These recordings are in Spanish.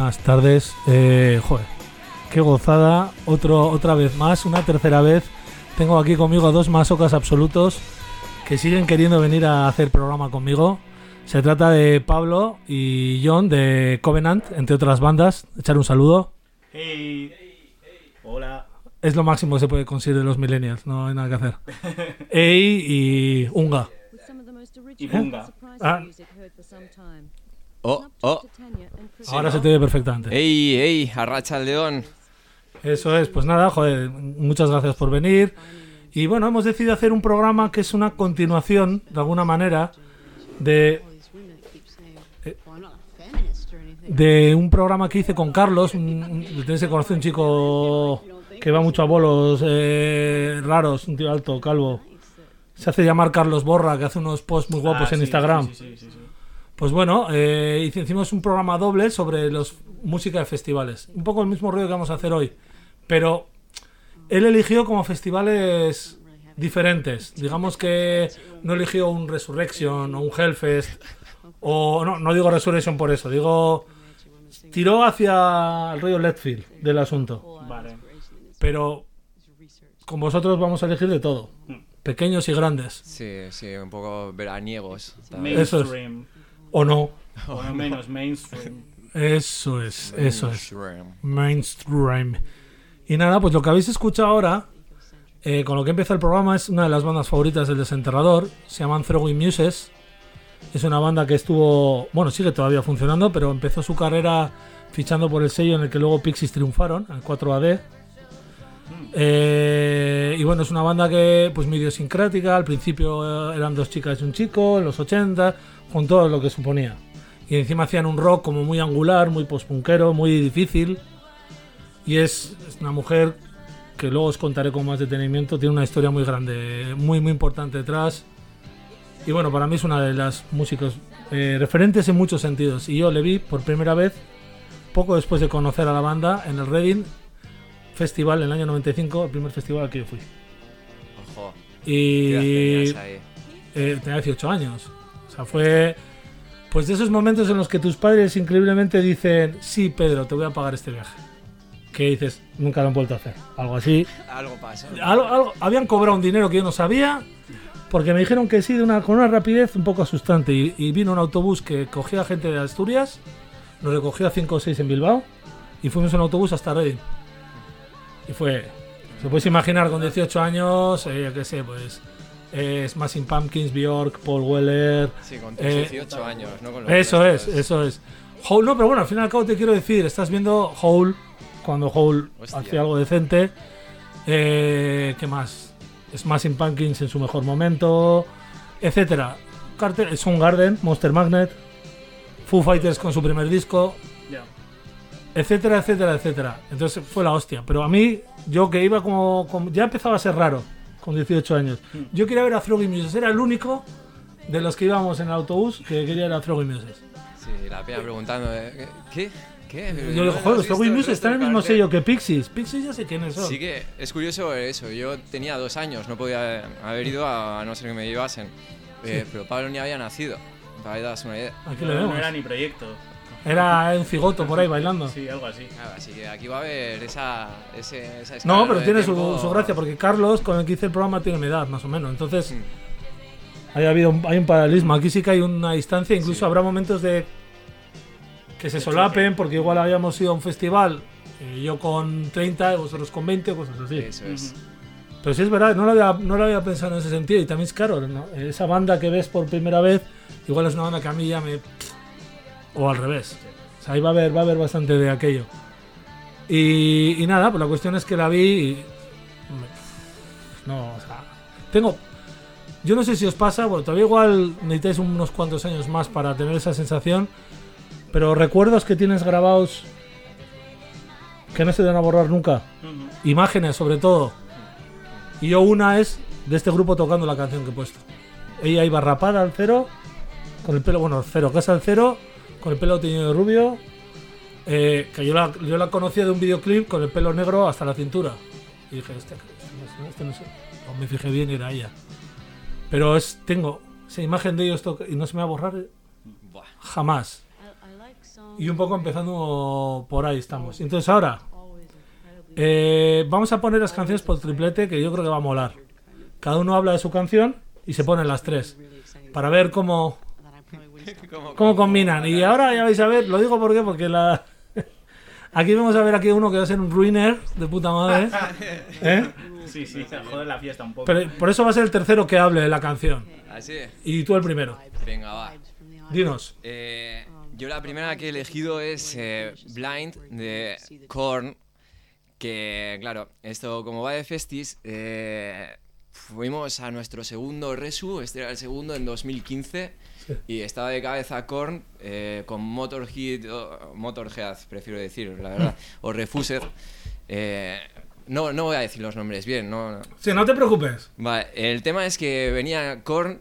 buenas tardes. Joder, qué gozada. Otra vez más, una tercera vez. Tengo aquí conmigo a dos masocas absolutos que siguen queriendo venir a hacer programa conmigo. Se trata de Pablo y John de Covenant, entre otras bandas. Echar un saludo. Hey. Hola. Es lo máximo que se puede conseguir de los millennials, no hay nada que hacer. Ey y Unga. Y Bunga. Ah. Oh. Ahora se te ve perfectamente. Ey, arracha el león. Eso es, pues nada, joder, muchas gracias por venir. Y bueno, hemos decidido hacer un programa que es una continuación, de alguna manera, de un programa que hice con Carlos. Tenéis que conocer un chico que va mucho a bolos raros, un tío alto, calvo. Se hace llamar Carlos Borra, que hace unos posts muy guapos en Instagram. Sí. Pues bueno, hicimos un programa doble sobre música de festivales. Un poco el mismo rollo que vamos a hacer hoy. Pero él eligió como festivales diferentes. Digamos que no eligió un Resurrection o un Hellfest. O no digo Resurrection por eso. Digo, tiró hacia el rollo Leadfield del asunto. Vale. Pero con vosotros vamos a elegir de todo. Pequeños y grandes. Sí, un poco veraniegos. Mainstream. O no. O no menos mainstream. Eso es. Mainstream. Y nada, pues lo que habéis escuchado ahora, con lo que empieza el programa, es una de las bandas favoritas del Desenterrador. Se llaman Throwing Muses. Es una banda que sigue todavía funcionando, pero empezó su carrera fichando por el sello en el que luego Pixies triunfaron, el 4AD. Y bueno, es una banda que pues muy idiosincrática. Al principio eran dos chicas y un chico, en los 80, con todo lo que suponía. Y encima hacían un rock como muy angular, muy postpunkero, muy difícil. Y es una mujer que luego os contaré con más detenimiento. Tiene una historia muy grande, muy importante detrás. Y bueno, para mí es una de las músicos referentes en muchos sentidos. Y yo le vi por primera vez, poco después de conocer a la banda, en el Reading Festival en el año 95, el primer festival al que yo fui. Ojo. Y ¿Qué edad tenías ahí? tenía 18 años. O sea, fue pues de esos momentos en los que tus padres increíblemente dicen: sí, Pedro, te voy a pagar este viaje. Que dices, nunca lo han vuelto a hacer. Algo así. Algo pasó. Habían cobrado un dinero que yo no sabía, porque me dijeron que sí con una rapidez un poco asustante. Y vino un autobús que cogía gente de Asturias, nos recogía 5 o 6 en Bilbao, y fuimos en autobús hasta Reading. Y fue, se puedes imaginar, con 18 años, yo qué sé, pues Smashing Pumpkins, Björk, Paul Weller. Sí, con 18 años, ¿no? Con los Eso restos. es. Hole, no, pero bueno, al fin y al cabo te quiero decir, estás viendo Hole, cuando Hole hacía algo decente. ¿Qué más? Smashing Pumpkins en su mejor momento, etcétera. Soundgarden, Monster Magnet, Foo Fighters con su primer disco. Etcétera. Entonces fue la hostia. Pero a mí, yo que iba como ya empezaba a ser raro con 18 años. Yo quería ver a Throwing Muses. Era el único de los que íbamos en el autobús que quería ver a Throwing Muses. Sí, la pena preguntando, ¿qué? Yo digo, joder, los Throwing Muses están en el mismo sello que Pixies. Pixies ya sé quiénes son. Sí que es curioso eso. Yo tenía 2 años, no podía haber ido a no ser que me llevasen. Pero Pablo ni había nacido. Para que te das una idea. Aquí lo vemos. No era ni proyecto. Era un cigoto por ahí bailando. Sí, algo así. Así que aquí va a haber esa escala. No, pero de tiene tiempo. su gracia, porque Carlos, con el que hice el programa, tiene mi edad, más o menos. Entonces, hay un paralelismo. Aquí sí que hay una distancia. Incluso habrá momentos de que se solapen, porque igual habíamos ido a un festival, yo con 30, vosotros con 20, cosas así. Eso es. Pero sí es verdad, no lo había pensado en ese sentido. Y también es claro, ¿no? Esa banda que ves por primera vez, igual es una banda que a mí ya me... O al revés. O sea, ahí va a haber bastante de aquello. Y nada, pues la cuestión es que la vi y... No, o sea... Yo no sé si os pasa, bueno, todavía igual necesitáis unos cuantos años más para tener esa sensación, pero recuerdos que tienes grabados que no se van a borrar nunca. Imágenes, sobre todo. Y yo una es de este grupo tocando la canción que he puesto. Ella iba rapada al cero, con el pelo, casi al cero, con el pelo teñido de rubio, que yo la conocía de un videoclip con el pelo negro hasta la cintura. Y dije, este no sé. O me fijé bien y era ella. Pero tengo esa imagen de ellos y no se me va a borrar jamás. Y un poco empezando por ahí estamos. Entonces ahora vamos a poner las canciones por triplete, que yo creo que va a molar. Cada uno habla de su canción y se ponen las tres para ver cómo combinan. Y ahora ya vais a ver, lo digo porque aquí vamos a ver aquí uno que va a ser un ruiner de puta madre. ¿Eh? Sí, joder la fiesta un poco. Pero por eso va a ser el tercero que hable de la canción. ¿Así? Y tú el primero. Venga, va. Dinos. Yo la primera que he elegido es Blind de Korn. Que, claro, esto como va de festis, fuimos a nuestro segundo resu, este era el segundo en 2015, sí. Y estaba de cabeza Korn con Motorhead, prefiero decir, la verdad, o Refused. No voy a decir los nombres bien, no. Sí, no te preocupes. Vale, el tema es que venía Korn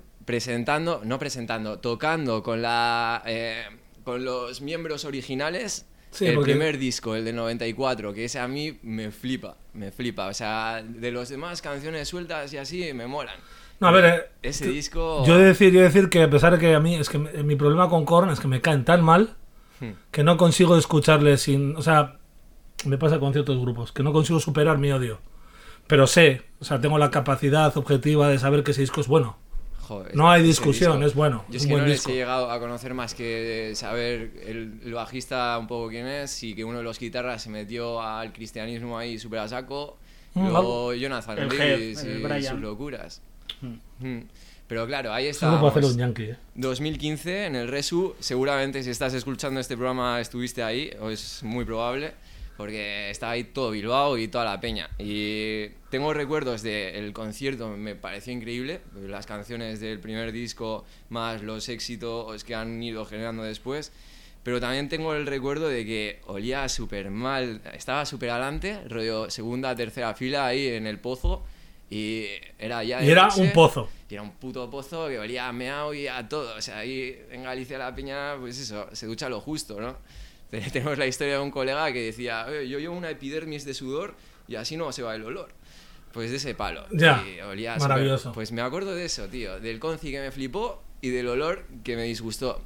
tocando con los miembros originales. Sí, el primer disco, el de 94, que ese a mí me flipa. O sea, de los demás canciones sueltas y así me molan. No, a ver, ese disco... Yo he de decir que a pesar de que a mí, es que mi problema con Korn es que me caen tan mal que no consigo escucharles sin... O sea, me pasa con ciertos grupos, que no consigo superar mi odio. Pero tengo la capacidad objetiva de saber que ese disco es bueno. Joder, no hay discusión, es bueno. Yo es que no les he llegado a conocer más que saber el bajista un poco quién es y que uno de los guitarras se metió al cristianismo ahí súper a saco. Luego Jonathan Davis y sus locuras. Pero claro, ahí está. 2015 en el Resu. Seguramente si estás escuchando este programa estuviste ahí, o es muy probable. Porque estaba ahí todo Bilbao y toda la peña. Y tengo recuerdos del concierto, me pareció increíble. Las canciones del primer disco, más los éxitos que han ido generando después. Pero también tengo el recuerdo de que olía súper mal. Estaba súper adelante, rollo segunda, tercera fila ahí en el pozo. Y era ya de noche, un pozo. Y era un puto pozo que olía a meao y a todo. O sea, ahí en Galicia la peña, pues eso, se ducha lo justo, ¿no? Tenemos la historia de un colega que decía, yo llevo una epidermis de sudor y así no se va el olor. Pues de ese palo. Ya, y olía maravilloso. Pues me acuerdo de eso, tío. Del conci que me flipó y del olor que me disgustó.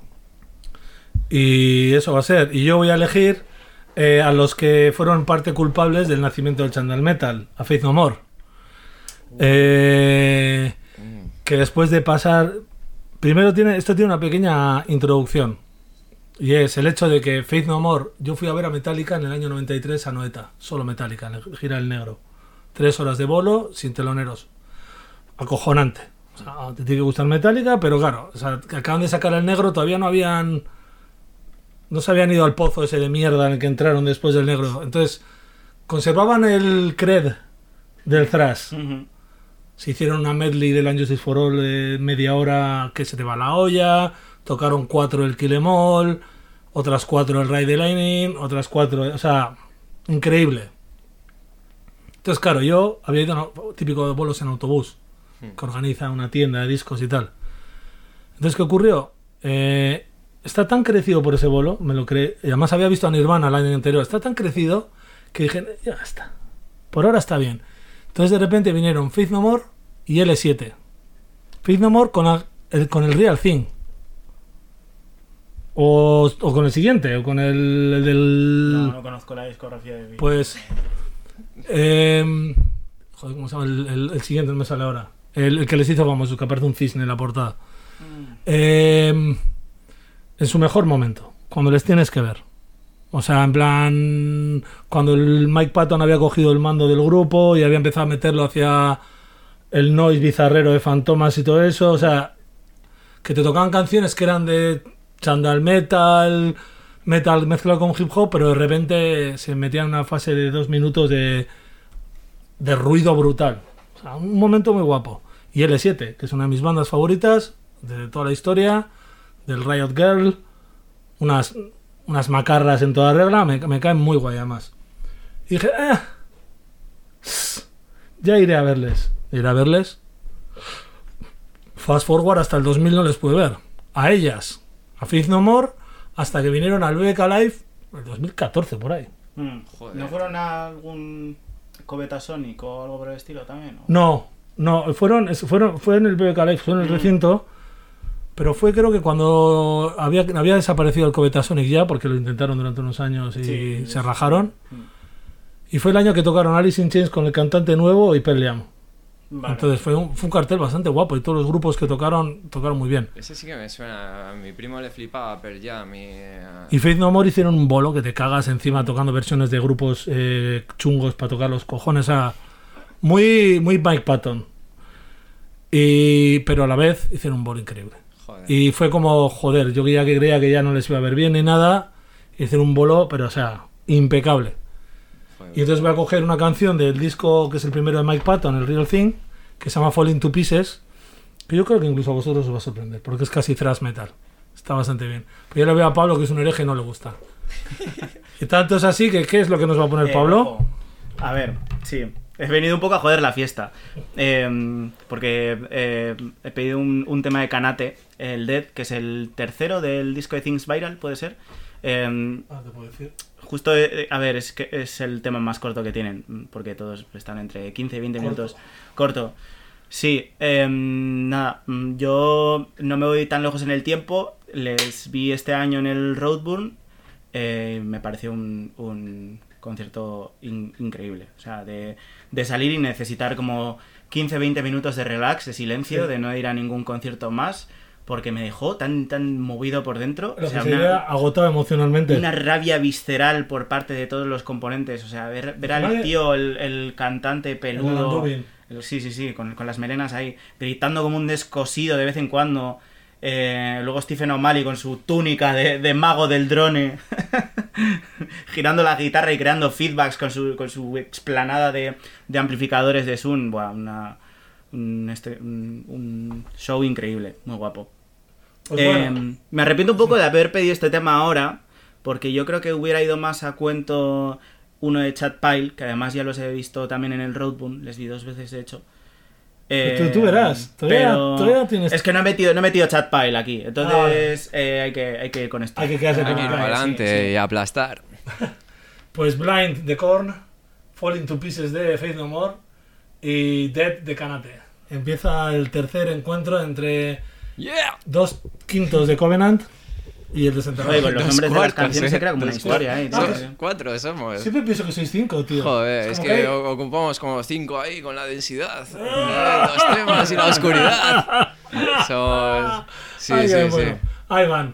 Y eso va a ser. Y yo voy a elegir a los que fueron parte culpables del nacimiento del Chandal Metal, a Faith No More. Que después de pasar... Primero esto tiene una pequeña introducción. Y es el hecho de que Faith No More, yo fui a ver a Metallica en el año 93 a Noeta, solo Metallica, en el Gira del Negro. 3 horas de bolo, sin teloneros. Acojonante. O sea, te tiene que gustar Metallica, pero claro, o sea, que acaban de sacar el negro, todavía no se habían ido al pozo ese de mierda en el que entraron después del negro. Entonces, conservaban el cred del thrash. Se hicieron una medley del Injustice for All de media hora que se te va la olla. Tocaron 4 el Kill Em All, otras 4 el Ride the Lightning, otras 4... O sea, increíble. Entonces, claro, yo había ido típico de bolos en autobús, que organiza una tienda de discos y tal. Entonces, ¿qué ocurrió? Está tan crecido por ese bolo, me lo creé, y además había visto a Nirvana el año anterior, está tan crecido que dije, ya está, por ahora está bien. Entonces, de repente vinieron Faith No More y L7. Faith No More con el Real Thing. O con el siguiente, o con el del... No conozco la discografía de... Pues... joder, ¿cómo se llama? El siguiente no me sale ahora. El que les hizo famoso, que aparece un cisne en la portada. En su mejor momento, cuando les tienes que ver. O sea, en plan... Cuando el Mike Patton había cogido el mando del grupo y había empezado a meterlo hacia el noise bizarrero de Fantomas y todo eso. O sea, que te tocaban canciones que eran de... Chandal metal mezclado con hip hop, pero de repente se metía en una fase de 2 minutos de ruido brutal. O sea, un momento muy guapo. Y L7, que es una de mis bandas favoritas de toda la historia, del Riot Girl, unas macarras en toda regla, me caen muy guay además. Y dije, ya iré a verles. Fast forward hasta el 2000 no les pude ver. A ellas. A Faith No More, hasta que vinieron al BBK Live en el 2014, por ahí. Joder. ¿No fueron a algún Coveta Sonic o algo por el estilo también? ¿O? No, fue en el BBK Live, fue en el recinto, Pero fue creo que cuando había desaparecido el Covetasonic ya, porque lo intentaron durante unos años y se rajaron. Y fue el año que tocaron Alice in Chains con el cantante nuevo y Pearl Jam. Vale. Entonces fue un cartel bastante guapo y todos los grupos que tocaron muy bien. Ese sí que me suena, a mi primo le flipaba Pearl Jam y Faith No More hicieron un bolo que te cagas encima tocando versiones de grupos chungos para tocar los cojones muy Mike Patton. Pero a la vez hicieron un bolo increíble. Joder. Y fue como, joder, yo ya que creía que ya no les iba a ver bien ni nada, hicieron un bolo, pero o sea, impecable. Y entonces voy a coger una canción del disco que es el primero de Mike Patton, el Real Thing, que se llama Falling to Pieces, que yo creo que incluso a vosotros os va a sorprender, porque es casi thrash metal. Está bastante bien. Pero yo le veo a Pablo que es un hereje y no le gusta. Y tanto es así que ¿qué es lo que nos va a poner Pablo? Ojo. A ver, sí. He venido un poco a joder la fiesta. Porque he pedido un tema de Kanate, el Dead, que es el tercero del disco de Things Viral, ¿puede ser? Te puedo decir. Justo, a ver, es que es el tema más corto que tienen, porque todos están entre 15 y 20 minutos. Corto. Sí, nada, yo no me voy tan lejos en el tiempo, les vi este año en el Roadburn, me pareció un concierto increíble, o sea, de salir y necesitar como 15-20 minutos de relax, de silencio, de no ir a ningún concierto más, porque me dejó tan movido por dentro. O sea, agotado emocionalmente. Una rabia visceral por parte de todos los componentes. O sea, ver al tío, el cantante peludo. Sí, con las melenas ahí, gritando como un descosido de vez en cuando. Luego Stephen O'Malley con su túnica de mago del drone, girando la guitarra y creando feedbacks con su explanada de amplificadores de Zoom. Buah, un show increíble, muy guapo. Pues bueno. Me arrepiento un poco de haber pedido este tema ahora, porque yo creo que hubiera ido más a cuento uno de Chad Pyle, que además ya los he visto también en el Roadburn, les vi 2 veces de hecho. Tú verás, todavía tienes... Es que no he metido Chad Pyle aquí, entonces hay que ir con esto. Hay que quedarse con ir para adelante y aplastar. Pues Blind de Korn, Falling to Pieces de Faith No More y Dead de Kanate. Empieza el tercer encuentro entre 2 quintos de Covenant y el desenterrado. Oye, con los nombres de las canciones se crea como una historia ahí. 4 somos. Siempre pienso que sois 5, tío. Joder, es que ocupamos como 5 ahí con la densidad. Los temas y la oscuridad. Sí. Bueno. Ahí van.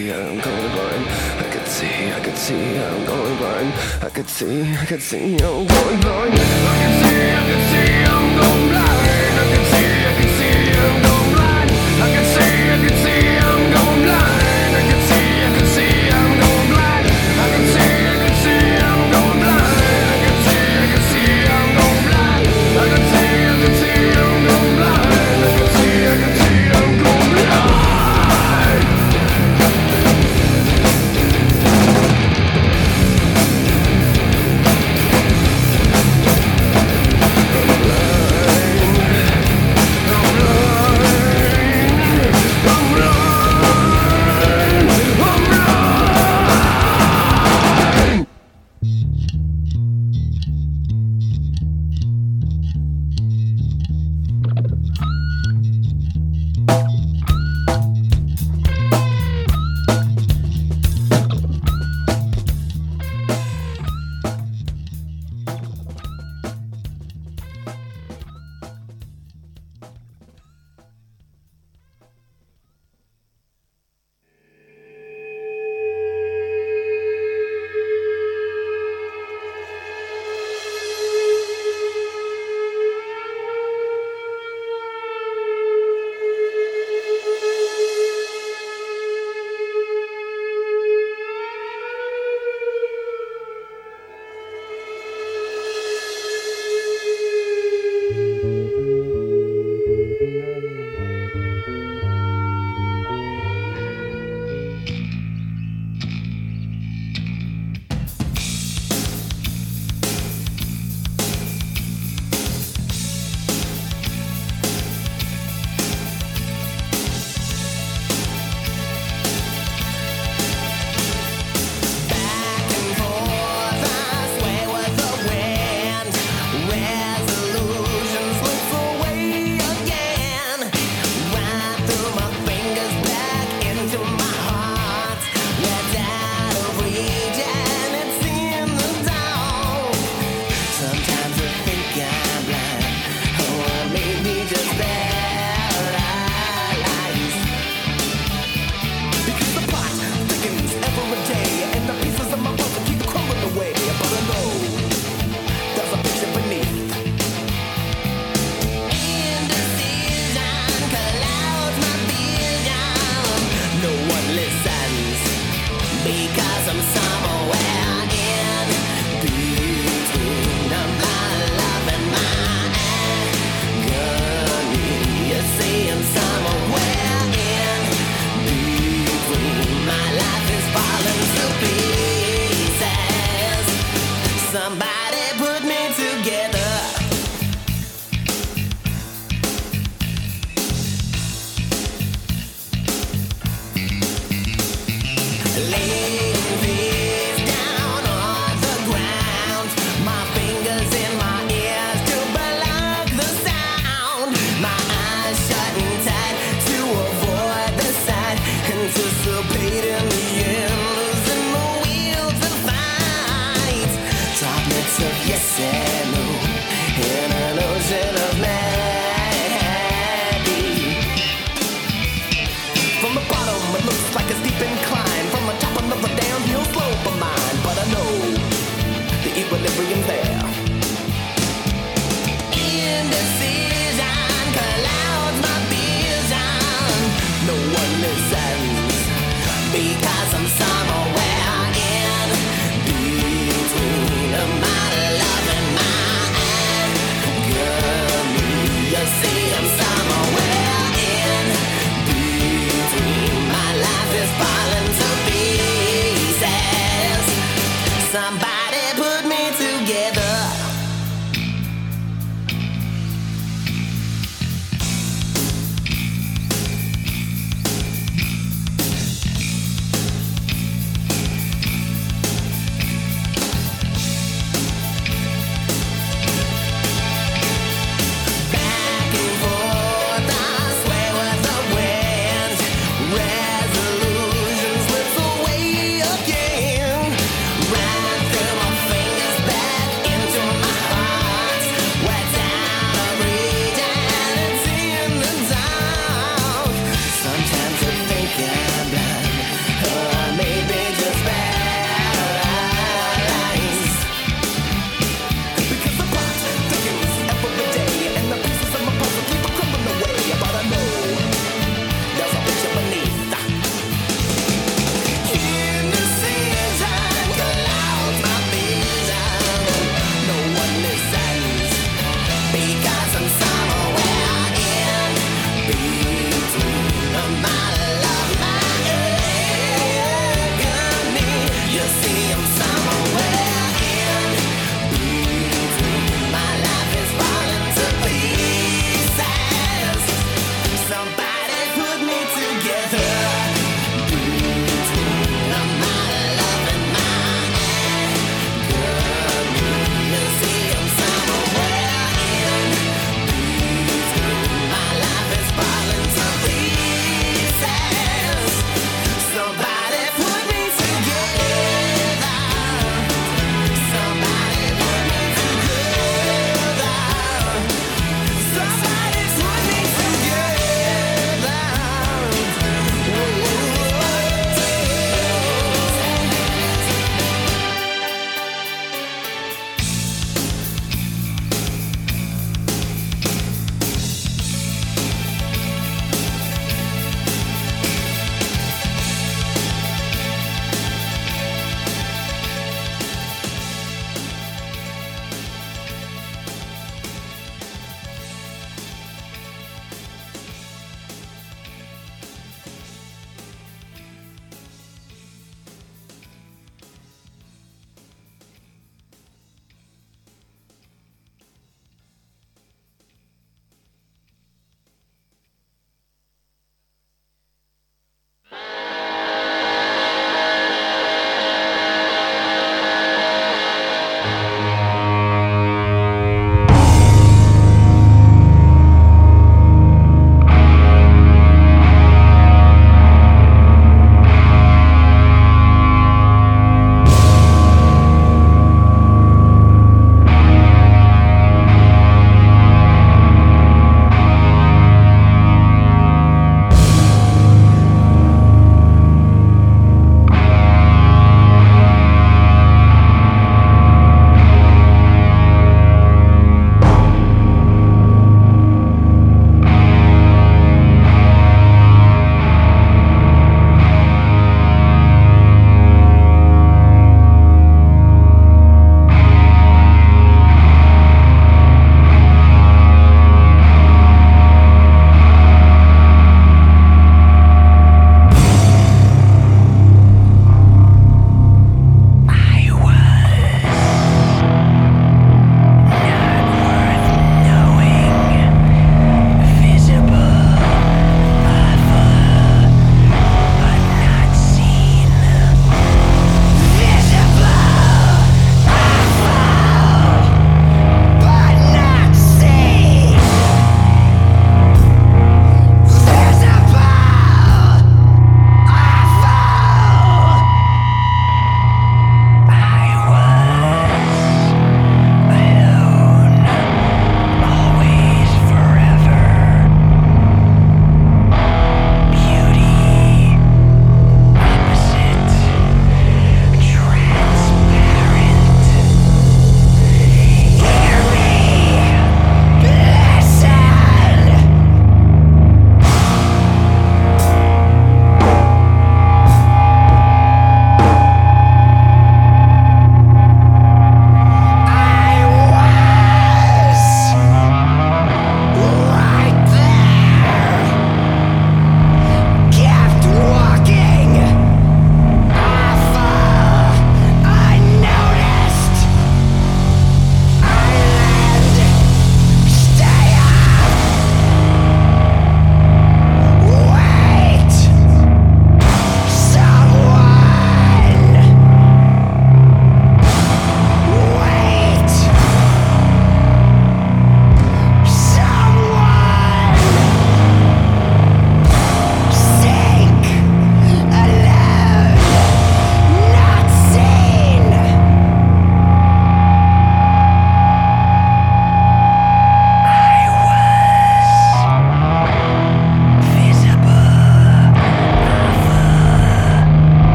see I'm going blind. I could see I'm going blind. I could see I'm going blind. I could see I'm going blind. I could see I'm going blind. I could see I'm going blind. I could see I'm going blind. I could see I'm going blind. I could see I'm going blind. I could see I'm going blind. I could see I'm going blind. I could see I'm going blind.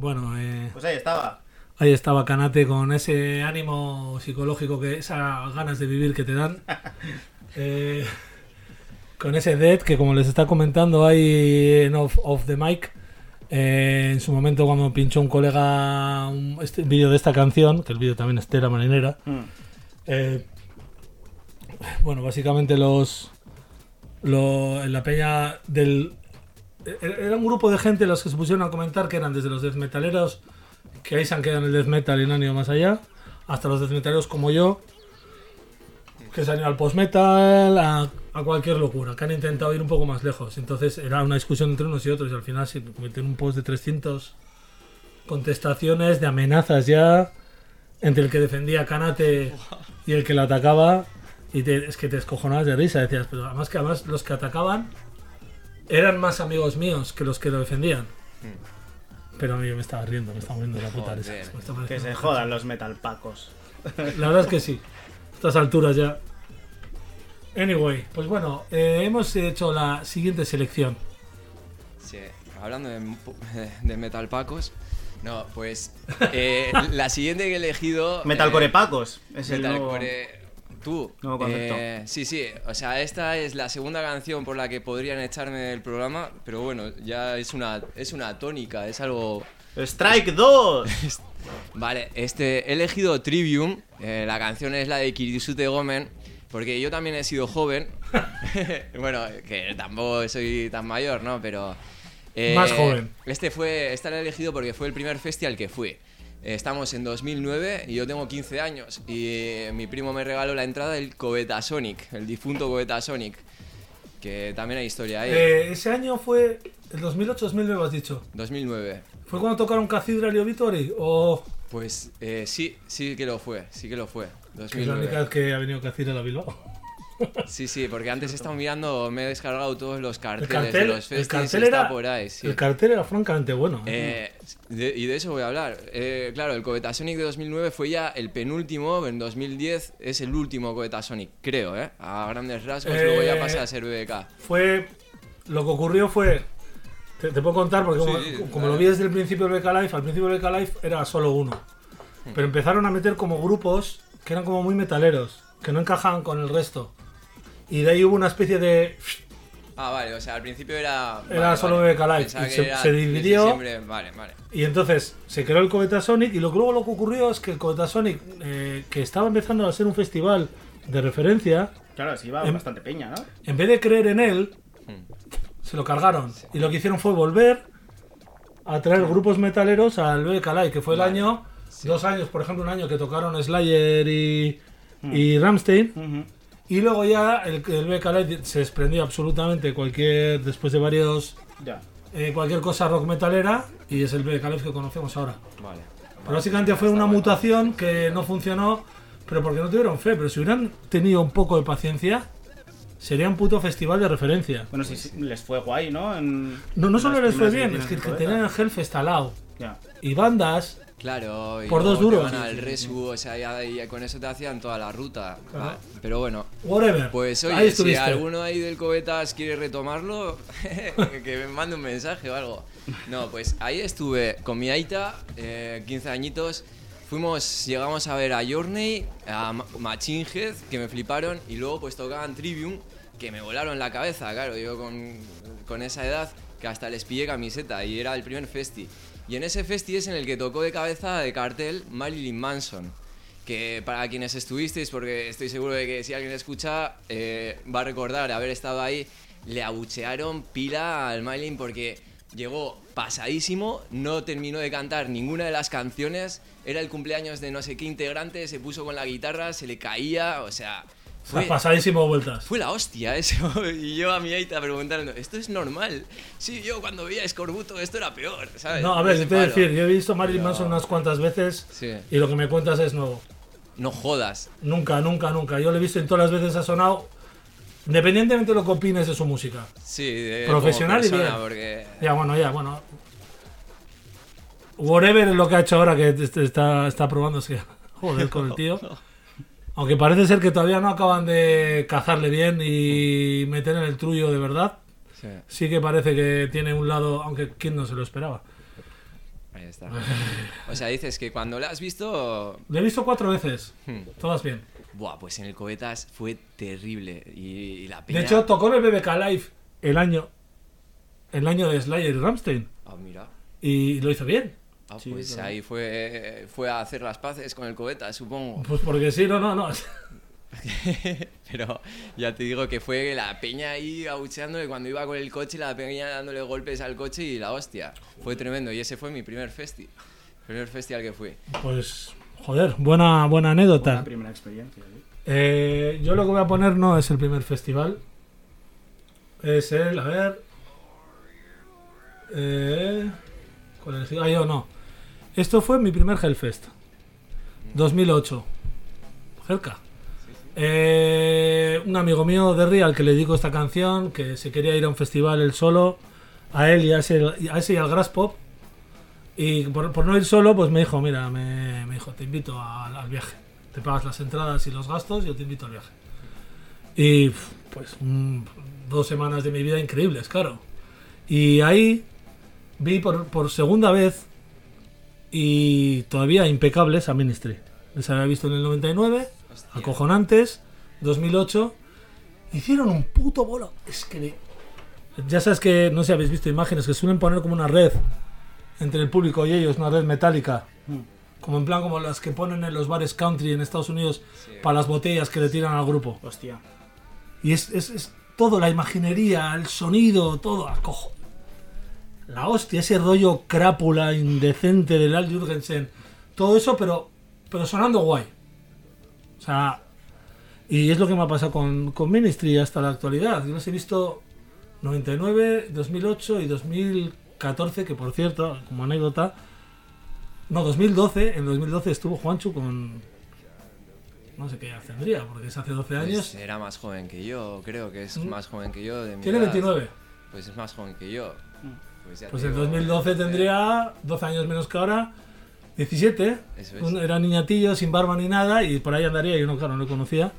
bueno, Pues ahí estaba. ahí estaba Kanate con ese ánimo psicológico, esas ganas de vivir que te dan. Con ese Dead que, como les está comentando ahí en off the mic, en su momento cuando pinchó un colega este vídeo de esta canción, que el vídeo también es tela marinera, bueno, básicamente en la peña del... Era un grupo de gente los que se pusieron a comentar, que eran desde los death metaleros, que ahí se han quedado en el death metal y no han ido más allá, hasta los death metaleros como yo, que se han ido al post metal, a cualquier locura, que han intentado ir un poco más lejos. Entonces era una discusión entre unos y otros, y al final se convirtió en un post de 300 contestaciones, de amenazas ya, entre el que defendía a Kanate y el que lo atacaba. Y es que te descojonabas de risa, decías, pero además los que atacaban eran más amigos míos que los que lo defendían. Pero a mí me estaba riendo, me estaba riendo de la puta risa. Que se jodan los metalpacos. La verdad es que sí. A estas alturas ya. Anyway, pues bueno, hemos hecho la siguiente selección. Sí, hablando de metalpacos. No, pues la siguiente que he elegido... Metalcorepacos. Es el Metalcore... Tú, nuevo concepto. sí, o sea, esta es la segunda canción por la que podrían echarme del programa, pero bueno, ya es una tónica, es algo... ¡Strike 2! Vale, he elegido Trivium, la canción es la de Kirisute Gomen, porque yo también he sido joven, bueno, que tampoco soy tan mayor, ¿no? Pero... más joven. Esta la he elegido porque fue el primer festival que fui. Estamos en 2009 y yo tengo 15 años y mi primo me regaló la entrada del Covetasonic, el difunto Covetasonic, que también hay historia ahí. Ese año fue el 2008-2009, has dicho. 2009. ¿Fue cuando tocaron Cathedral y Obituary? ¿O...? Pues sí que lo fue, 2009. Es la única vez que ha venido Cathedral a Bilbao. Sí, porque antes he estado mirando, me he descargado todos los carteles de los festivales, está por ahí. Sí. El cartel era francamente bueno. Y de eso voy a hablar. Claro, el Covetasonic de 2009 fue ya el penúltimo, en 2010 es el último Covetasonic, creo, a grandes rasgos, luego ya pasa a ser BBK. Lo que ocurrió fue... Te puedo contar, porque como lo vi desde el principio del BBK Live, al principio del BBK Live era solo uno. Pero empezaron a meter como grupos que eran como muy metaleros, que no encajaban con el resto. Y de ahí hubo una especie de... Ah, vale, o sea, al principio era solo BBK Live. Y se dividió. Vale. Y entonces se creó el Covetasonic. Y luego lo que ocurrió es que el Covetasonic, que estaba empezando a ser un festival de referencia... Claro, sí iba bastante peña, ¿no? En vez de creer en él, se lo cargaron. Y lo que hicieron fue volver a traer grupos metaleros al BBK Live, que fue el año... 2 años, por ejemplo, un año que tocaron Slayer y Rammstein. Y luego ya el BBK Live se desprendió absolutamente después de varios... cualquier cosa rock metalera, y es el BBK Live que conocemos ahora. Vale. Pero básicamente fue una mutación que no funcionó, pero porque no tuvieron fe. Pero si hubieran tenido un poco de paciencia, sería un puto festival de referencia. Bueno, sí, les fue guay, ¿no? No solo les fue bien, es que tenían el Hellfest al lado. Y bandas... Claro, y por 2 duros. Al Resu, o sea, ya con eso te hacían toda la ruta. Claro. Pero bueno, whatever. Pues oye, si alguno ahí del Covetas quiere retomarlo, que me mande un mensaje o algo. No, pues ahí estuve con mi aita, 15 añitos. Llegamos a ver a Journey, a Machine Head, que me fliparon, y luego pues tocaban Trivium, que me volaron la cabeza, claro, yo con esa edad, que hasta les pillé camiseta, y era el primer festi. Y en ese festi es en el que tocó de cabeza de cartel Marilyn Manson, que para quienes estuvisteis, porque estoy seguro de que si alguien escucha va a recordar haber estado ahí, le abuchearon pila al Marilyn porque llegó pasadísimo, no terminó de cantar ninguna de las canciones, era el cumpleaños de no sé qué integrante, se puso con la guitarra, se le caía, o sea... pasadísimo vueltas. Fue la hostia eso. Y yo a mi aita preguntando, ¿esto es normal? Sí, yo cuando veía Escorbuto esto era peor, ¿sabes? No, a ver, te voy a decir, yo he visto Marilyn Manson unas cuantas veces, sí. Y lo que me cuentas es nuevo. No jodas. Nunca. Yo lo he visto en todas las veces ha sonado, independientemente de lo que opines de su música. Sí, profesional persona, y bien. Porque... Ya, bueno. Whatever es lo que ha hecho ahora, que está probando, es que joder con el tío. Aunque parece ser que todavía no acaban de cazarle bien y meter en el trullo de verdad. Sí que parece que tiene un lado, aunque quién no se lo esperaba. Ahí está. O sea, dices que cuando la has visto... Lo he visto 4 veces. Todas bien. Buah, pues en el Covetas fue terrible. Y la peña... De hecho, tocó en el BBK Live el año de Slayer y Rammstein. Ah, mira. Y lo hizo bien. Ah, Sí, pues claro. ahí fue a hacer las paces con el Covetas, supongo. Pues porque sí, no. Pero ya te digo que fue la peña ahí abucheándole cuando iba con el coche, la peña dándole golpes al coche y la hostia. Fue tremendo y ese fue mi primer festival que fui. Pues, joder, buena anécdota. Una primera experiencia. ¿Sí? Yo lo que voy a poner no es el primer festival. Es el, a ver... ¿cuál es? Ah, yo no. Esto fue mi primer Hellfest. 2008. Cerca. Un amigo mío de Real que le dedico esta canción, que se quería ir a un festival él solo, a él y a ese y al Grass Pop, y por no ir solo pues me dijo, mira, me dijo, te invito al viaje, te pagas las entradas y los gastos, yo te invito al viaje. Y pues 2 semanas de mi vida increíbles, claro. Y ahí vi por segunda vez y todavía impecables a Ministry. Les había visto en el 99, Hostia. acojonantes, 2008, hicieron un puto bolo. Es que ya sabes que, no sé si habéis visto imágenes, que suelen poner como una red entre el público y ellos, una red metálica, como en plan como las que ponen en los bares country en Estados Unidos para las botellas que le tiran al grupo. Hostia. Y es todo, la imaginería, el sonido, todo, acojo. La hostia, ese rollo crápula indecente del Al Jurgensen, todo eso, pero sonando guay. O sea, y es lo que me ha pasado con Ministry hasta la actualidad. Yo los he visto 99, 2008 y 2014, que por cierto, como anécdota, no, 2012, en 2012 estuvo Juanchu con... No sé qué edad tendría, porque es hace 12 años. Pues era más joven que yo, creo que es más joven que yo. De mi Tiene edad. 29. Pues es más joven que yo. Pues, ya Pues te en digo, 2012 tendría 12 años menos que ahora, 17. Eso es. Era niñatillo, sin barba ni nada, y por ahí andaría, yo no, claro, no lo conocía.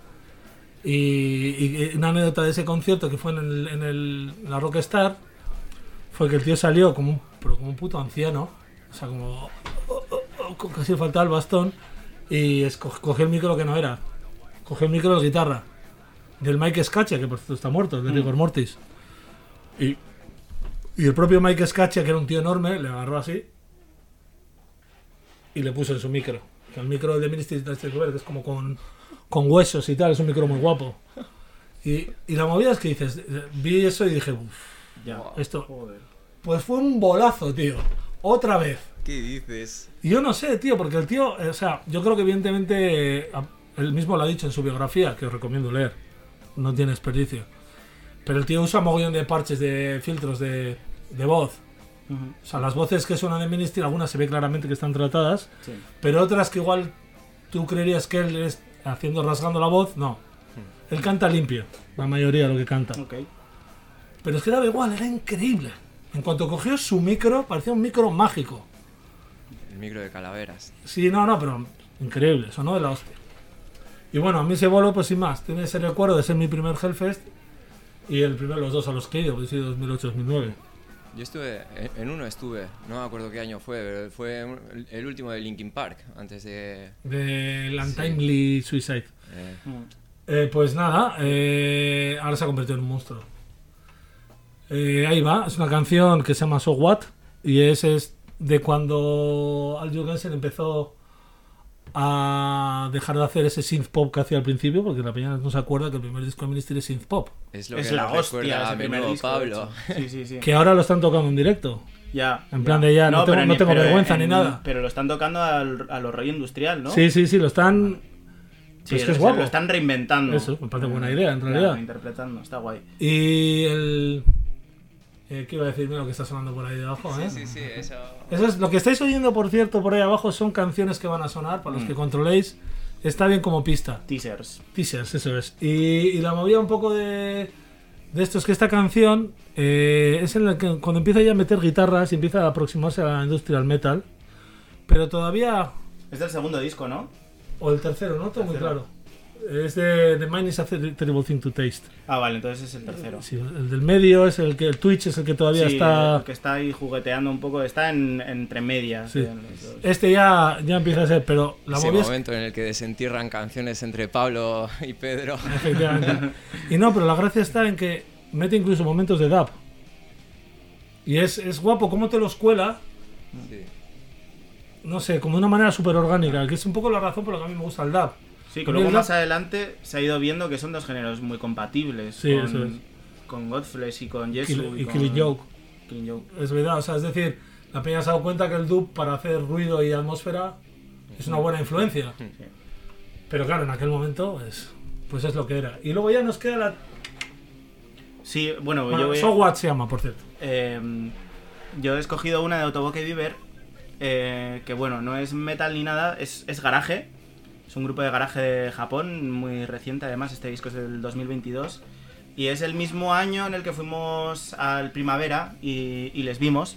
Y una anécdota de ese concierto que fue en la Rockstar fue que el tío salió como un puto anciano, o sea, como casi le faltaba el bastón, y cogió el micro que no era, cogió el micro de guitarra del Mike Scaccia, que por cierto está muerto, de Rigor Mortis, y el propio Mike Scaccia, que era un tío enorme, le agarró así y le puso en su micro, que el micro de Ministry of Justice, que es como con huesos y tal, es un micro muy guapo. Y la movida es que dices, vi eso y dije, uff, Ya. esto, Joder. pues fue un bolazo, tío, otra vez. ¿Qué dices? Y yo no sé, tío, porque el tío, o sea, yo creo que evidentemente él mismo lo ha dicho en su biografía, que os recomiendo leer, no tiene desperdicio, pero el tío usa mogollón de parches, de filtros de voz. O sea, las voces que suenan de Ministry, algunas se ve claramente que están tratadas, Sí. pero otras que igual tú creerías que él es rasgando la voz, no. Él canta limpio, la mayoría de lo que canta. Ok. Pero es que daba igual, era increíble. En cuanto cogió su micro, parecía un micro mágico. El micro de Calaveras. Sí, no, pero increíble, sonó de la hostia. Y bueno, a mí ese bolo, pues sin más, tiene ese recuerdo de ser mi primer Hellfest y el primero, los dos a los que he ido, pues sí, 2008-2009. Yo en uno estuve, no me acuerdo qué año fue, pero fue el último de Linkin Park, antes de... Del Untimely Suicide. eh, Pues nada, ahora se ha convertido en un monstruo. Ahí va, es una canción que se llama So What y es de cuando Al Jurgensen empezó a dejar de hacer ese synth pop que hacía al principio, porque la peña no se acuerda que el primer disco de Ministry es synth pop, es lo Es que la nos hostia recuerda a ese primer menudo disco. Pablo. de hecho. Sí. que ahora lo están tocando en directo. Ya. En plan de ya, no tengo vergüenza ni nada. Pero lo están tocando a lo rollo industrial, ¿no? Sí, lo están... Sí, es que es guapo. Lo están reinventando. Eso, me parece buena idea, en Claro, realidad. interpretando, está guay. Y el... ¿qué iba a decir? Mira lo que está sonando por ahí debajo, ¿eh? Sí, eso... Eso es, lo que estáis oyendo, por cierto, por ahí abajo son canciones que van a sonar, para los que controléis. Está bien como pista. Teasers. Teasers, eso es. Y la movida un poco de esto es que esta canción es en la que cuando empieza ya a meter guitarras y empieza a aproximarse a la industrial metal, pero todavía... Es del segundo disco, ¿no? O el tercero, no tengo muy Tercero. claro. Es de The Mind is a Terrible Thing to Taste. Ah, vale, entonces es el tercero. Sí, el del medio es el que el Twitch es el que todavía Sí, está. el que está ahí jugueteando un poco, está entre medias. Sí. Este ya empieza a ser, pero la Ese movida es- momento en el que desentierran canciones entre Pablo y Pedro. Efectivamente. Y no, pero la gracia está en que mete incluso momentos de dub. Y es guapo cómo te los cuela, Sí. no sé, como de una manera súper orgánica, que es un poco la razón por la que a mí me gusta el dub. Sí, que A mí luego el más dub- adelante se ha ido viendo que son dos géneros muy compatibles. Sí, eso es. Con Godflesh y con Jesu. Y con Killing Joke. Killing Joke. Es verdad, o sea, es decir, la peña se ha dado cuenta que el dub para hacer ruido y atmósfera es una buena influencia. Sí. Pero claro, en aquel momento pues es lo que era. Y luego ya nos queda la... Sí, bueno, Bueno, yo voy... So What se llama, por cierto. Yo he escogido una de Autoboke Viver, que bueno, no es metal ni nada, es garaje. Es un grupo de garaje de Japón, muy reciente además, este disco es del 2022. Y es el mismo año en el que fuimos al Primavera y les vimos.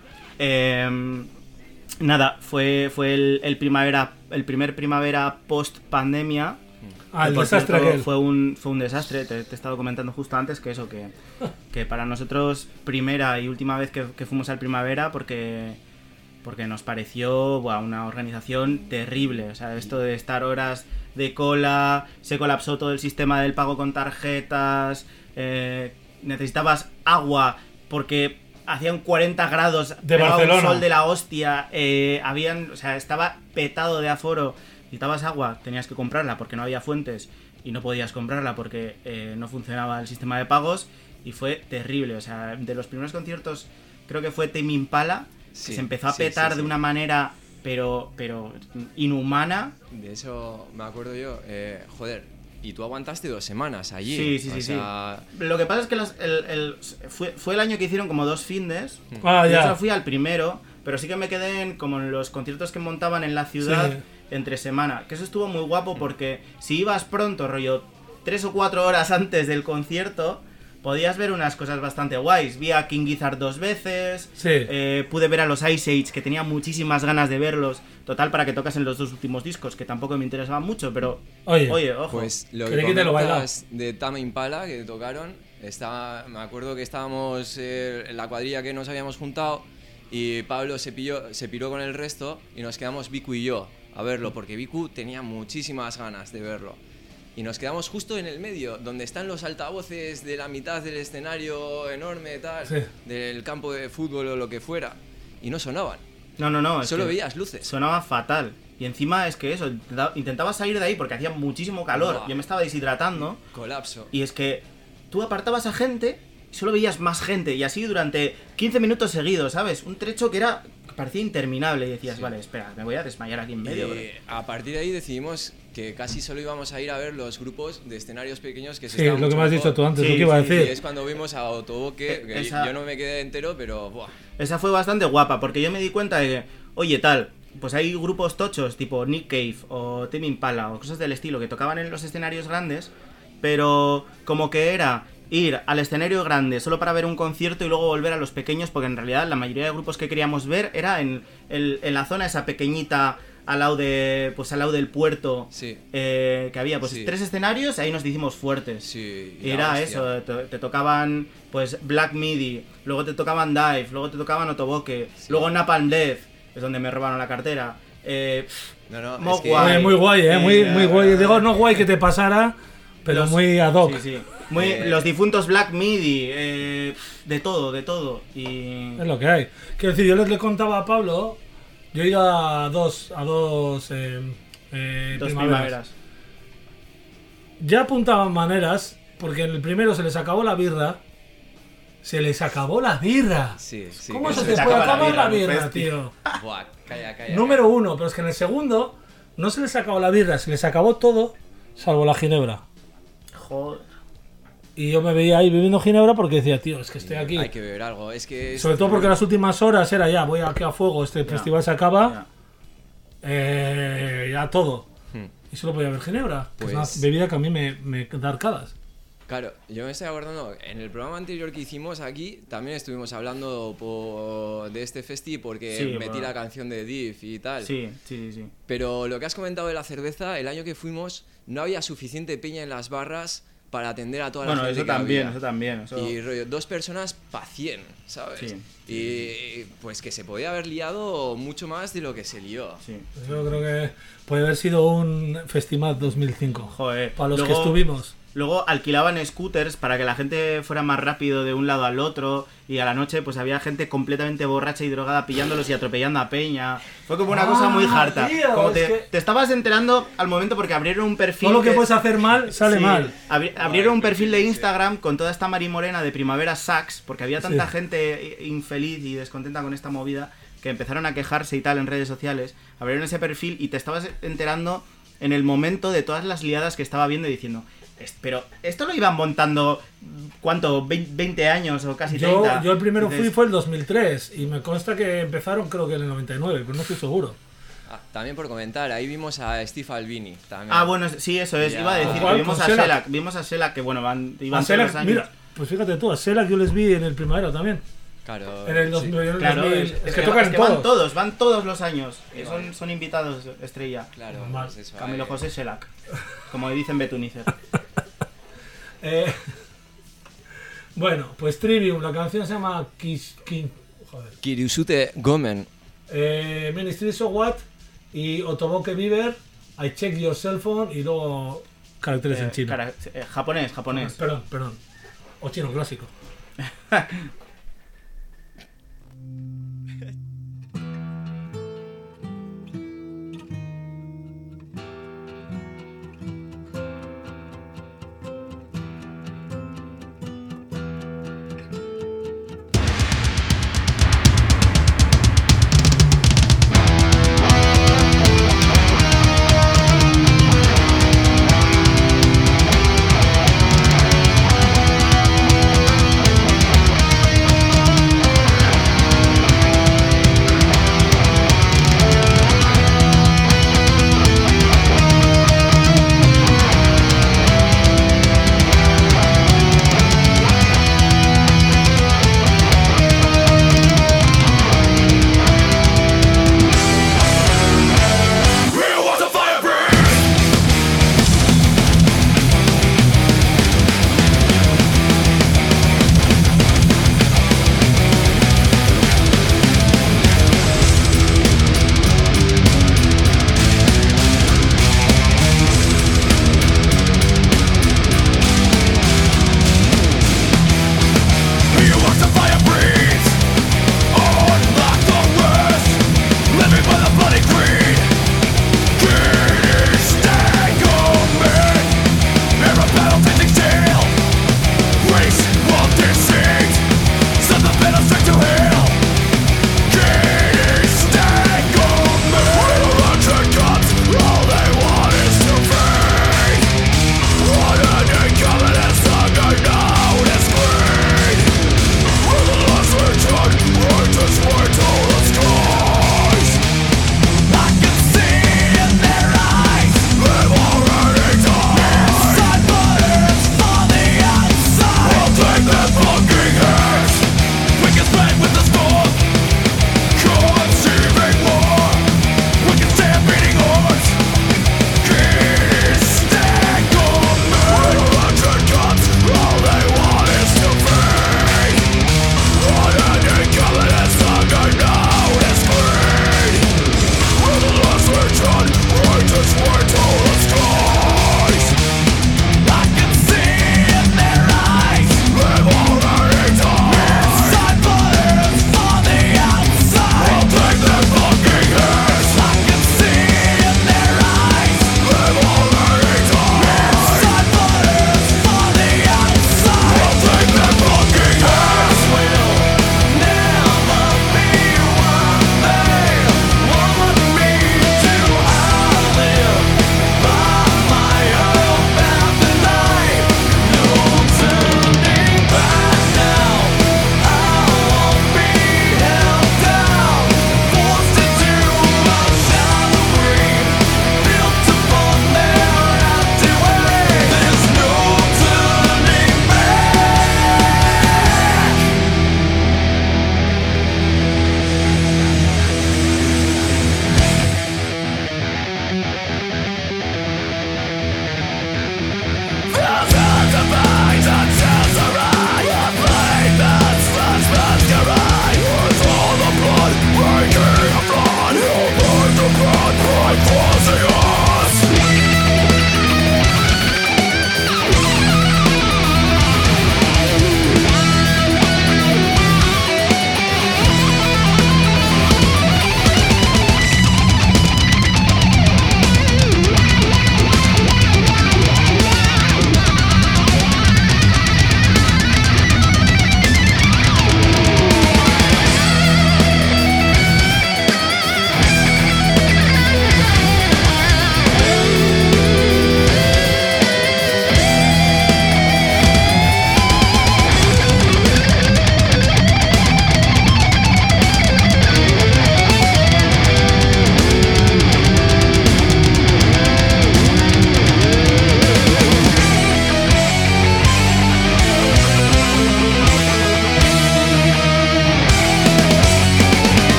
Nada, fue el primer Primavera post pandemia. Ah, el Por desastre cierto, aquel. fue un desastre, te he estado comentando justo antes que eso, que para nosotros primera y última vez que fuimos al Primavera porque nos pareció una organización terrible, o sea, esto de estar horas de cola, se colapsó todo el sistema del pago con tarjetas, necesitabas agua porque hacían 40 grados, De pegaba Barcelona. un sol de la hostia, estaba petado de aforo. Necesitabas agua, tenías que comprarla porque no había fuentes y no podías comprarla porque no funcionaba el sistema de pagos y fue terrible. O sea, de los primeros conciertos creo que fue Tame Impala, Sí, que se empezó a sí, petar sí, de sí. una manera pero inhumana. De eso me acuerdo yo. Joder, y tú aguantaste 2 semanas allí. Sí, sí, O sí, sea, Lo que pasa es que fue el año que hicieron como 2 findes. Ah, Yo ya. solo fui al primero, pero sí que me quedé como en los conciertos que montaban en la ciudad Sí. entre semana. Que eso estuvo muy guapo porque si ibas pronto, rollo 3 o 4 horas antes del concierto, podías ver unas cosas bastante guays. Vi a King Gizzard 2 veces, Sí. pude ver a los Ice Age, que tenía muchísimas ganas de verlos. Total, para que tocasen los 2 últimos discos, que tampoco me interesaban mucho, pero... Oye, ojo. pues lo Que que le quite lo comentas de Tame Impala que tocaron, me acuerdo que estábamos en la cuadrilla que nos habíamos juntado y Pablo se piró con el resto y nos quedamos Vicu y yo a verlo, porque Vicu tenía muchísimas ganas de verlo. Y nos quedamos justo en el medio, donde están los altavoces de la mitad del escenario enorme, tal, Sí. del campo de fútbol o lo que fuera, y no sonaban. No. es Solo que veías luces. Sonaba fatal. Y encima es que eso, intentaba salir de ahí porque hacía muchísimo calor. Buah. Yo me estaba deshidratando. Colapso. Y es que tú apartabas a gente y solo veías más gente. Y así durante 15 minutos seguidos, ¿sabes? Un trecho que parecía interminable. Y decías, Sí. vale, espera, me voy a desmayar aquí en medio. bro. A partir de ahí decidimos que casi solo íbamos a ir a ver los grupos de escenarios pequeños que se Sí, estaban lo que mucho me has mejor. dicho tú antes, Sí, lo que iba a sí, Y decir. es cuando vimos a Autoboke, que Esa- yo no me quedé entero, pero buah. Esa fue bastante guapa porque yo me di cuenta de que, oye, tal, pues hay grupos tochos tipo Nick Cave o Tame Impala o cosas del estilo que tocaban en los escenarios grandes, pero como que era ir al escenario grande solo para ver un concierto y luego volver a los pequeños, porque en realidad la mayoría de grupos que queríamos ver era en la zona esa pequeñita al lado del puerto, Sí. que había pues Sí. 3 escenarios, ahí nos hicimos fuertes. Sí, Y la era hostia. eso, te tocaban pues Black Midi, luego te tocaban Dive, luego te tocaban Otoboke, luego Napalm Death, es donde me robaron la cartera. No, no, es Mogwai. que- Oye, muy guay, muy guay. Digo, no guay que te pasara, pero Los- muy ad hoc. Sí, sí. Los difuntos Black Midi, de todo. Y Es lo que hay. Quiero decir, yo le contaba a Pablo, yo he ido a dos dos primaveras. Ya apuntaban maneras, porque en el primero se les acabó la birra. Se les acabó la birra. Sí, sí. ¿Cómo que se se te te puede acaba la acabar la birra, birra, Festi? tío? Buah, calla. Número 1, pero es que en el segundo no se les acabó la birra, se les acabó todo, salvo la ginebra. Joder. Y yo me veía ahí bebiendo ginebra porque decía, tío, es que estoy aquí. Hay que beber algo. Es que Sobre todo porque las últimas horas era ya, voy aquí a fuego, este festival se acaba, Ya. ya todo. Hmm. Y solo podía beber ginebra, que es una Pues- bebida que a mí me da arcadas. Claro, yo me estoy acordando, en el programa anterior que hicimos aquí, también estuvimos hablando de este festi porque Sí, metí bueno. la canción de Div y tal. Sí. Pero lo que has comentado de la cerveza, el año que fuimos, no había suficiente peña en las barras para atender a toda la gente eso que había. Eso también. Y rollo, 2 personas pa' 100, ¿sabes? Sí. Y pues que se podía haber liado mucho más de lo que se lió. Sí. Yo creo que puede haber sido un Festival 2005. Joder. Para los que estuvimos. Luego alquilaban scooters para que la gente fuera más rápido de un lado al otro, y a la noche pues había gente completamente borracha y drogada pillándolos y atropellando a peña. Fue como una cosa muy harta. Tío, como te estabas enterando al momento porque abrieron un perfil. Todo lo que puedes hacer mal sale mal. Abrieron un perfil de Instagram con toda esta marimorena de Primavera Sax, porque había tanta gente infeliz y descontenta con esta movida que empezaron a quejarse y tal en redes sociales. Abrieron ese perfil y te estabas enterando en el momento de todas las liadas que estaba viendo y diciendo... Pero esto lo iban montando, ¿cuánto? 20 años o casi 30. Yo el primero fue el 2003 y me consta que empezaron creo que en el 99, pero no estoy seguro. También por comentar, ahí vimos a Steve Albini también. Bueno, sí, eso es. Iba a decir que vimos a Shellac, que bueno, iban todos los años. Mira, pues fíjate tú, a Shellac yo les vi en el Primavera también. Claro. En el 2000, claro, es que tocan todos. van todos los años. Son invitados estrella. Claro, pues eso, Camilo José Shellac, como dicen Betunicer. Bueno, pues Trivium, la canción se llama Kirusute Gomen. Ministry So What y Otoboke Beaver, I Check Your Cell Phone y luego caracteres en chino. Japonés. Perdón. O chino clásico.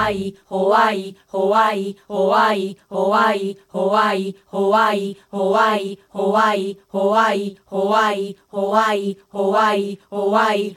Hawaii, Hawaii, Hawaii, Hawaii, Hawaii, Hawaii, Hawaii, Hawaii, Hawaii, Hawaii, Hawaii, Hawaii, Hawaii, Hawaii,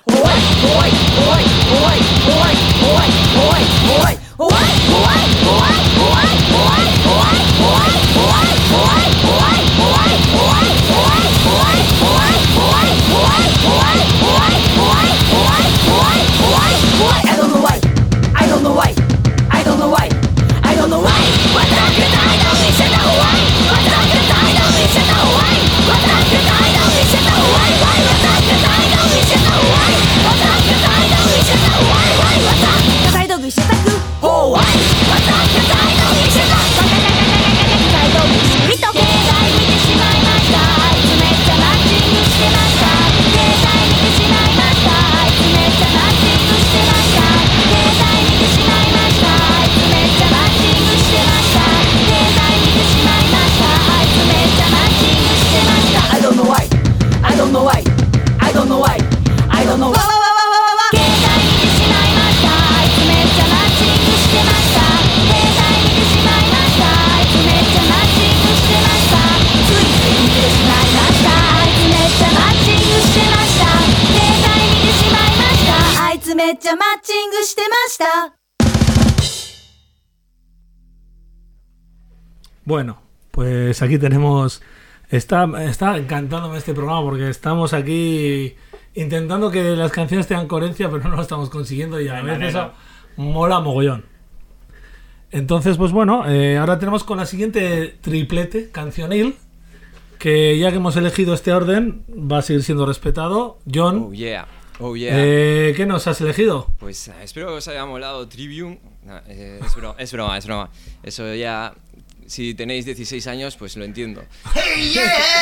I don't know why. I don't know why. I don't know why. I don't know why. What the heck I don't listen to why. What the heck I don't listen to why. What the heck I don't listen to why. Why what the heck I don't listen to why. What the heck I don't listen to why. Why what the heck I don't listen to oh why. What the heck I don't listen to I don't listen to携帯見てしまいましたあいつめっちゃマッチングしてました携帯見てしまいましたあいつめっちゃマッチングしてました携帯見てしまいましたあいつめっちゃマッチングしてました携帯見てしまいましたあいつめっちゃマッチングしてました I don't know why I don't know why I don't know why I don't know why 携帯見てしまいましたあいつめっちゃマッチングしてました携帯見てしまいましたあいつめっちゃマッチングしてましたついつい見てしまいましたあいつめっちゃマッチングしてました携帯見てしまいましたあいつめっちゃマッチングしてました Bueno, pues aquí tenemos... Está encantándome este programa porque estamos aquí intentando que las canciones tengan coherencia, pero no lo estamos consiguiendo y a veces eso mola mogollón. Entonces, pues bueno, ahora tenemos con la siguiente triplete cancionil, que ya que hemos elegido este orden, va a seguir siendo respetado. John, Oh yeah. Oh yeah. ¿qué nos has elegido? Pues espero que os haya molado Trivium. No, es broma. Eso ya... Si tenéis 16 años, pues lo entiendo. ¡Hey,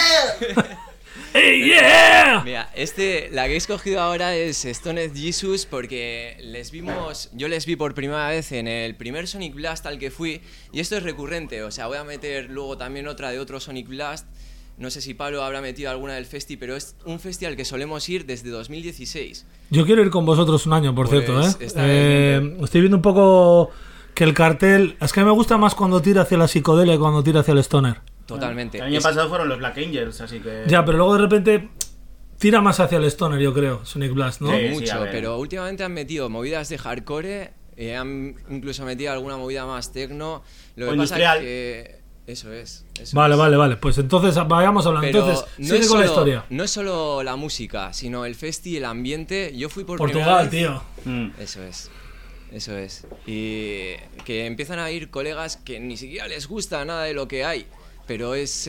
yeah! Mira, la que he escogido ahora es Stoned Jesus porque yo les vi por primera vez en el primer Sonic Blast al que fui y esto es recurrente, o sea, voy a meter luego también otra de otro Sonic Blast. No sé si Pablo habrá metido alguna del festi, pero es un festi al que solemos ir desde 2016. Yo quiero ir con vosotros un año, por Pues cierto, está bien. Estoy viendo un poco que el cartel... Es que a mí me gusta más cuando tira hacia la psicodelia que cuando tira hacia el stoner. Totalmente. El año pasado fueron los Black Angels, así que... Ya, pero luego de repente tira más hacia el stoner, yo creo, Sonic Blast, ¿no? No Sí, mucho, a ver. pero últimamente han metido movidas de hardcore, han incluso metido alguna movida más techno. Lo O que pasa industrial. es que... Eso es. Vale, pues entonces vayamos hablando. Pero Entonces, no sigue es con la solo- historia. No es solo la música, sino el festi, el ambiente. Yo fui por Portugal, primera vez. tío. Eso es. Y que empiezan a ir colegas que ni siquiera les gusta nada de lo que hay. Pero es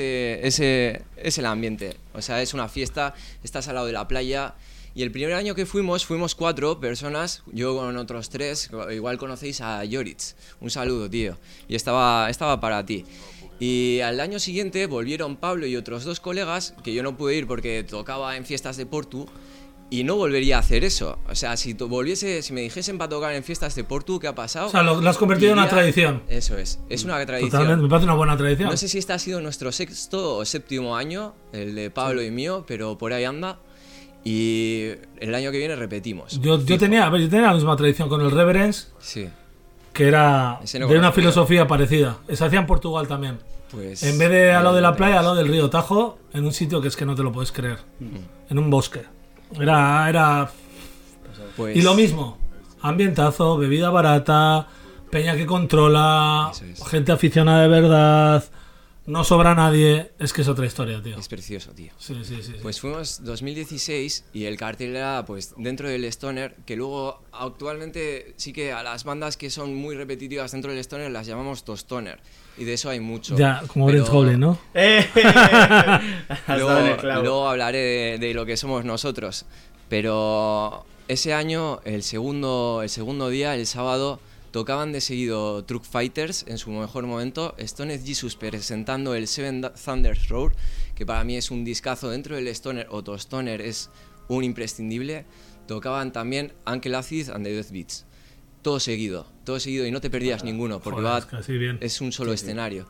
el ambiente. O sea, es una fiesta, estás al lado de la playa. Y el primer año que fuimos 4 personas, yo con otros 3. Igual conocéis a Joritz. Un saludo, tío. Y estaba para ti. Y al año siguiente volvieron Pablo y otros 2 colegas, que yo no pude ir porque tocaba en fiestas de Portu. Y no volvería a hacer eso. O sea, si me dijesen para tocar en fiestas de Portu, ¿qué ha pasado? O sea, lo has convertido en una Diría- tradición. Eso es una tradición. Totalmente, me parece una buena tradición. No sé si este ha sido nuestro 6º o 7º año, el de Pablo y mío, pero por ahí anda. Y el año que viene repetimos. Yo tenía la misma tradición con el Reverence, Sí, que era Ese no de una conozco. filosofía parecida. Se hacía en Portugal también. pues... En vez de al lado de la playa, al lado del río Tajo, en un sitio que es que no te lo puedes creer. En un bosque. Era Pues, y lo mismo, ambientazo, bebida barata, peña que controla, Eso es. gente aficionada de verdad, no sobra nadie, es que es otra historia, tío. es precioso, tío. Sí. Pues fuimos 2016 y el cartel era pues dentro del stoner, que luego actualmente sí que a las bandas que son muy repetitivas dentro del stoner las llamamos tostoner y de eso hay mucho. Ya, como Pero Orange Goblin, ¿no? Has dado en el clavo. luego hablaré de lo que somos nosotros, pero ese año, el segundo día, el sábado, tocaban de seguido Truck Fighters en su mejor momento, Stoned Jesus presentando el Seven Thunders Roar, que para mí es un discazo dentro del stoner o tostoner, es un imprescindible. Tocaban también Uncle Acid and the Death Beats. Todo seguido y no te perdías ninguno, porque Joder, es casi bien. es un solo escenario.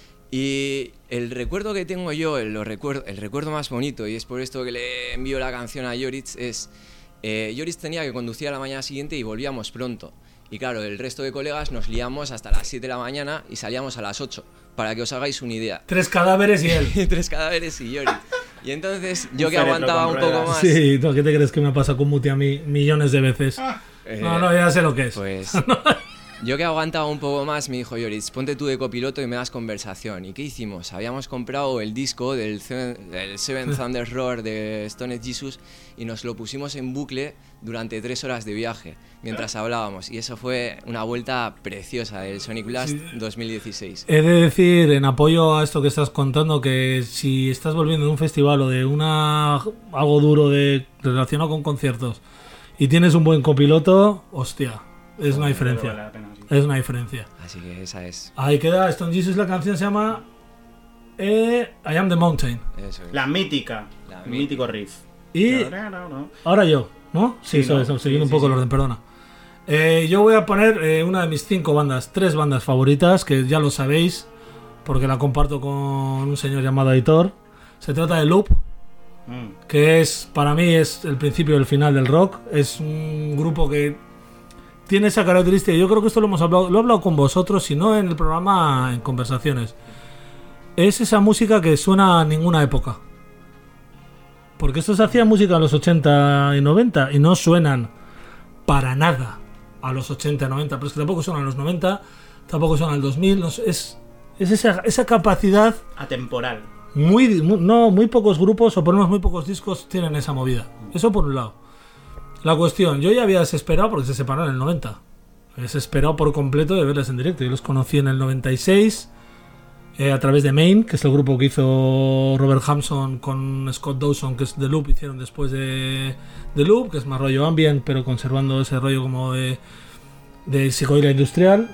Y el recuerdo que tengo yo, el recuerdo más bonito, y es por esto que le envío la canción a Joritz, es... Joritz tenía que conducir a la mañana siguiente y volvíamos pronto. Y claro, el resto de colegas nos liamos hasta las 7 de la mañana y salíamos a las 8, para que os hagáis una idea. 3 cadáveres y él. 3 cadáveres y Yori. Y entonces yo que aguantaba un poco más... Sí, ¿qué te crees que me pasa con Muti a mí millones de veces? No, ya sé lo que es. Pues yo que aguantaba un poco más, me dijo Yoritz, ponte tú de copiloto y me das conversación. ¿Y qué hicimos? Habíamos comprado el disco del Seven Thunder Roar de Stoned Jesus y nos lo pusimos en bucle durante 3 horas de viaje mientras hablábamos. Y eso fue una vuelta preciosa del Sonic Blast 2016. He de decir, en apoyo a esto que estás contando, que si estás volviendo de un festival o de algo duro relacionado con conciertos y tienes un buen copiloto, hostia, es una diferencia. Vale la pena, sí. Es una diferencia. Así que esa es. Ahí queda Stone Jesus, la canción se llama I Am the Mountain. Eso es. La mítica. El mítico riff. Y ahora yo, ¿no? Sí, Sí, ¿no? siguiendo un Sí, poco el sí. orden, perdona. Yo voy a poner una de mis 3 bandas favoritas, que ya lo sabéis, porque la comparto con un señor llamado Aitor. Se trata de Loop, que para mí es el principio y el final del rock. Es un grupo que tiene esa característica. Yo creo que esto lo he hablado con vosotros, si no en el programa, en conversaciones. Es esa música que suena a ninguna época. Porque estos hacían música en los 80 y 90 y no suenan para nada a los 80 y 90. Pero es que tampoco suenan a los 90, tampoco suenan al 2000. No sé, es esa capacidad. Atemporal. Muy pocos grupos, o por lo menos muy pocos discos, tienen esa movida. Eso por un lado. La cuestión, yo ya había desesperado porque se separaron en el 90. He desesperado por completo de verles en directo. Yo los conocí en el 96 a través de Main, que es el grupo que hizo Robert Hampson con Scott Dawson, que es The Loop, hicieron después de The Loop, que es más rollo ambient, pero conservando ese rollo como de psicodelia industrial.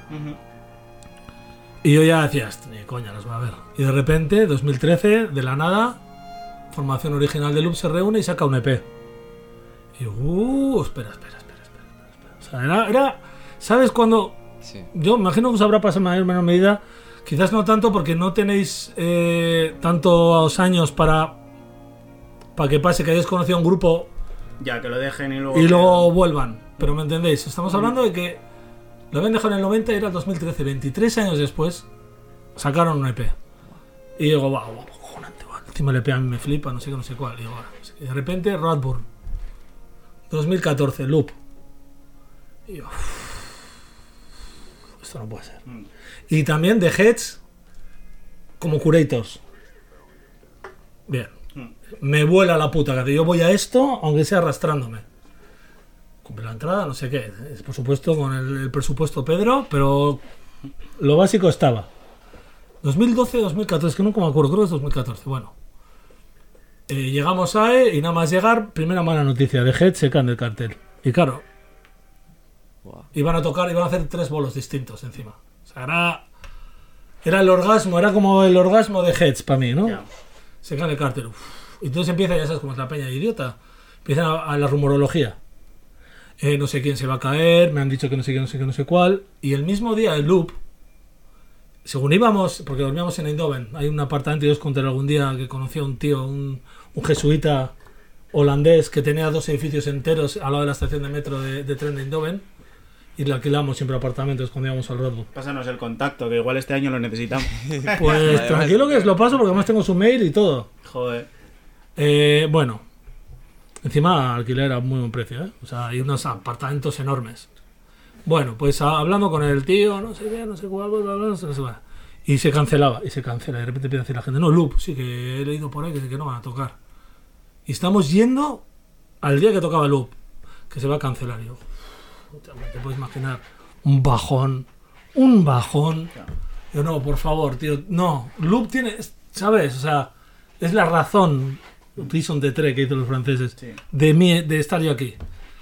Y yo ya decía, ni coña, los va a ver. Y de repente, 2013, de la nada, formación original de Loop se reúne y saca un EP. Y yo, espera. O sea, era ¿sabes cuando? Sí. Yo imagino que os habrá pasado en mayor o menor medida, quizás no tanto porque no tenéis tantos años para que pase que hayáis conocido a un grupo Ya, que lo dejen y luego vuelvan. Pero me entendéis, estamos hablando de que lo habían dejado en el 90 y era el 2013, 23 años después sacaron un EP. Y digo, wow, cojonante, encima el EP a mí me flipa, no sé qué, no sé cuál. Y digo, y de repente Radburn, 2014, Loop. Y yo, esto no puede ser. Y también The Heads como Curators. Bien. Me vuela la puta cabeza. Yo voy a esto, aunque sea arrastrándome. Compré la entrada, no sé qué. Por supuesto, con el presupuesto Pedro, pero lo básico estaba. 2012, 2014, es que nunca me acuerdo, creo que es 2014. Bueno. Llegamos a y nada más llegar, primera mala noticia, The Heads se caen del cartel. Y claro, iban a hacer 3 bolos distintos encima. O sea, era el orgasmo, era como el orgasmo de Heads para mí, ¿no? Yeah. Se cae el cartel. Y entonces empieza, ya sabes cómo es la peña de idiota. Empieza a la rumorología. No sé quién se va a caer, me han dicho que no sé qué, no sé qué, no sé cuál. Y el mismo día, el Loop, según íbamos, porque dormíamos en Eindhoven, hay un apartamento, yo os conté algún día que conocí a un tío, un jesuita holandés que tenía 2 edificios enteros al lado de la estación de metro de tren de Eindhoven, y le alquilamos siempre apartamentos cuando íbamos al Red Bull. Pásanos el contacto, que igual este año lo necesitamos. Pues tranquilo que os lo paso porque además tengo su mail y todo. Joder. Bueno, encima alquiler a muy buen precio, ¿eh? O sea, hay unos apartamentos enormes. Bueno, pues hablando con el tío, no sé qué, no sé cuál, no sé cuál. Y se cancelaba, y se cancela. Y de repente empieza a decir la gente, no, Loop, sí que he leído por ahí que no van a tocar. Y estamos yendo al día que tocaba Loop, que se va a cancelar. Y yo, te puedes imaginar, un bajón. Yo, no, por favor, tío, no. Loop tiene, ¿sabes? O sea, es la razón, Raison d'être que hizo los franceses, Sí. de estar yo aquí.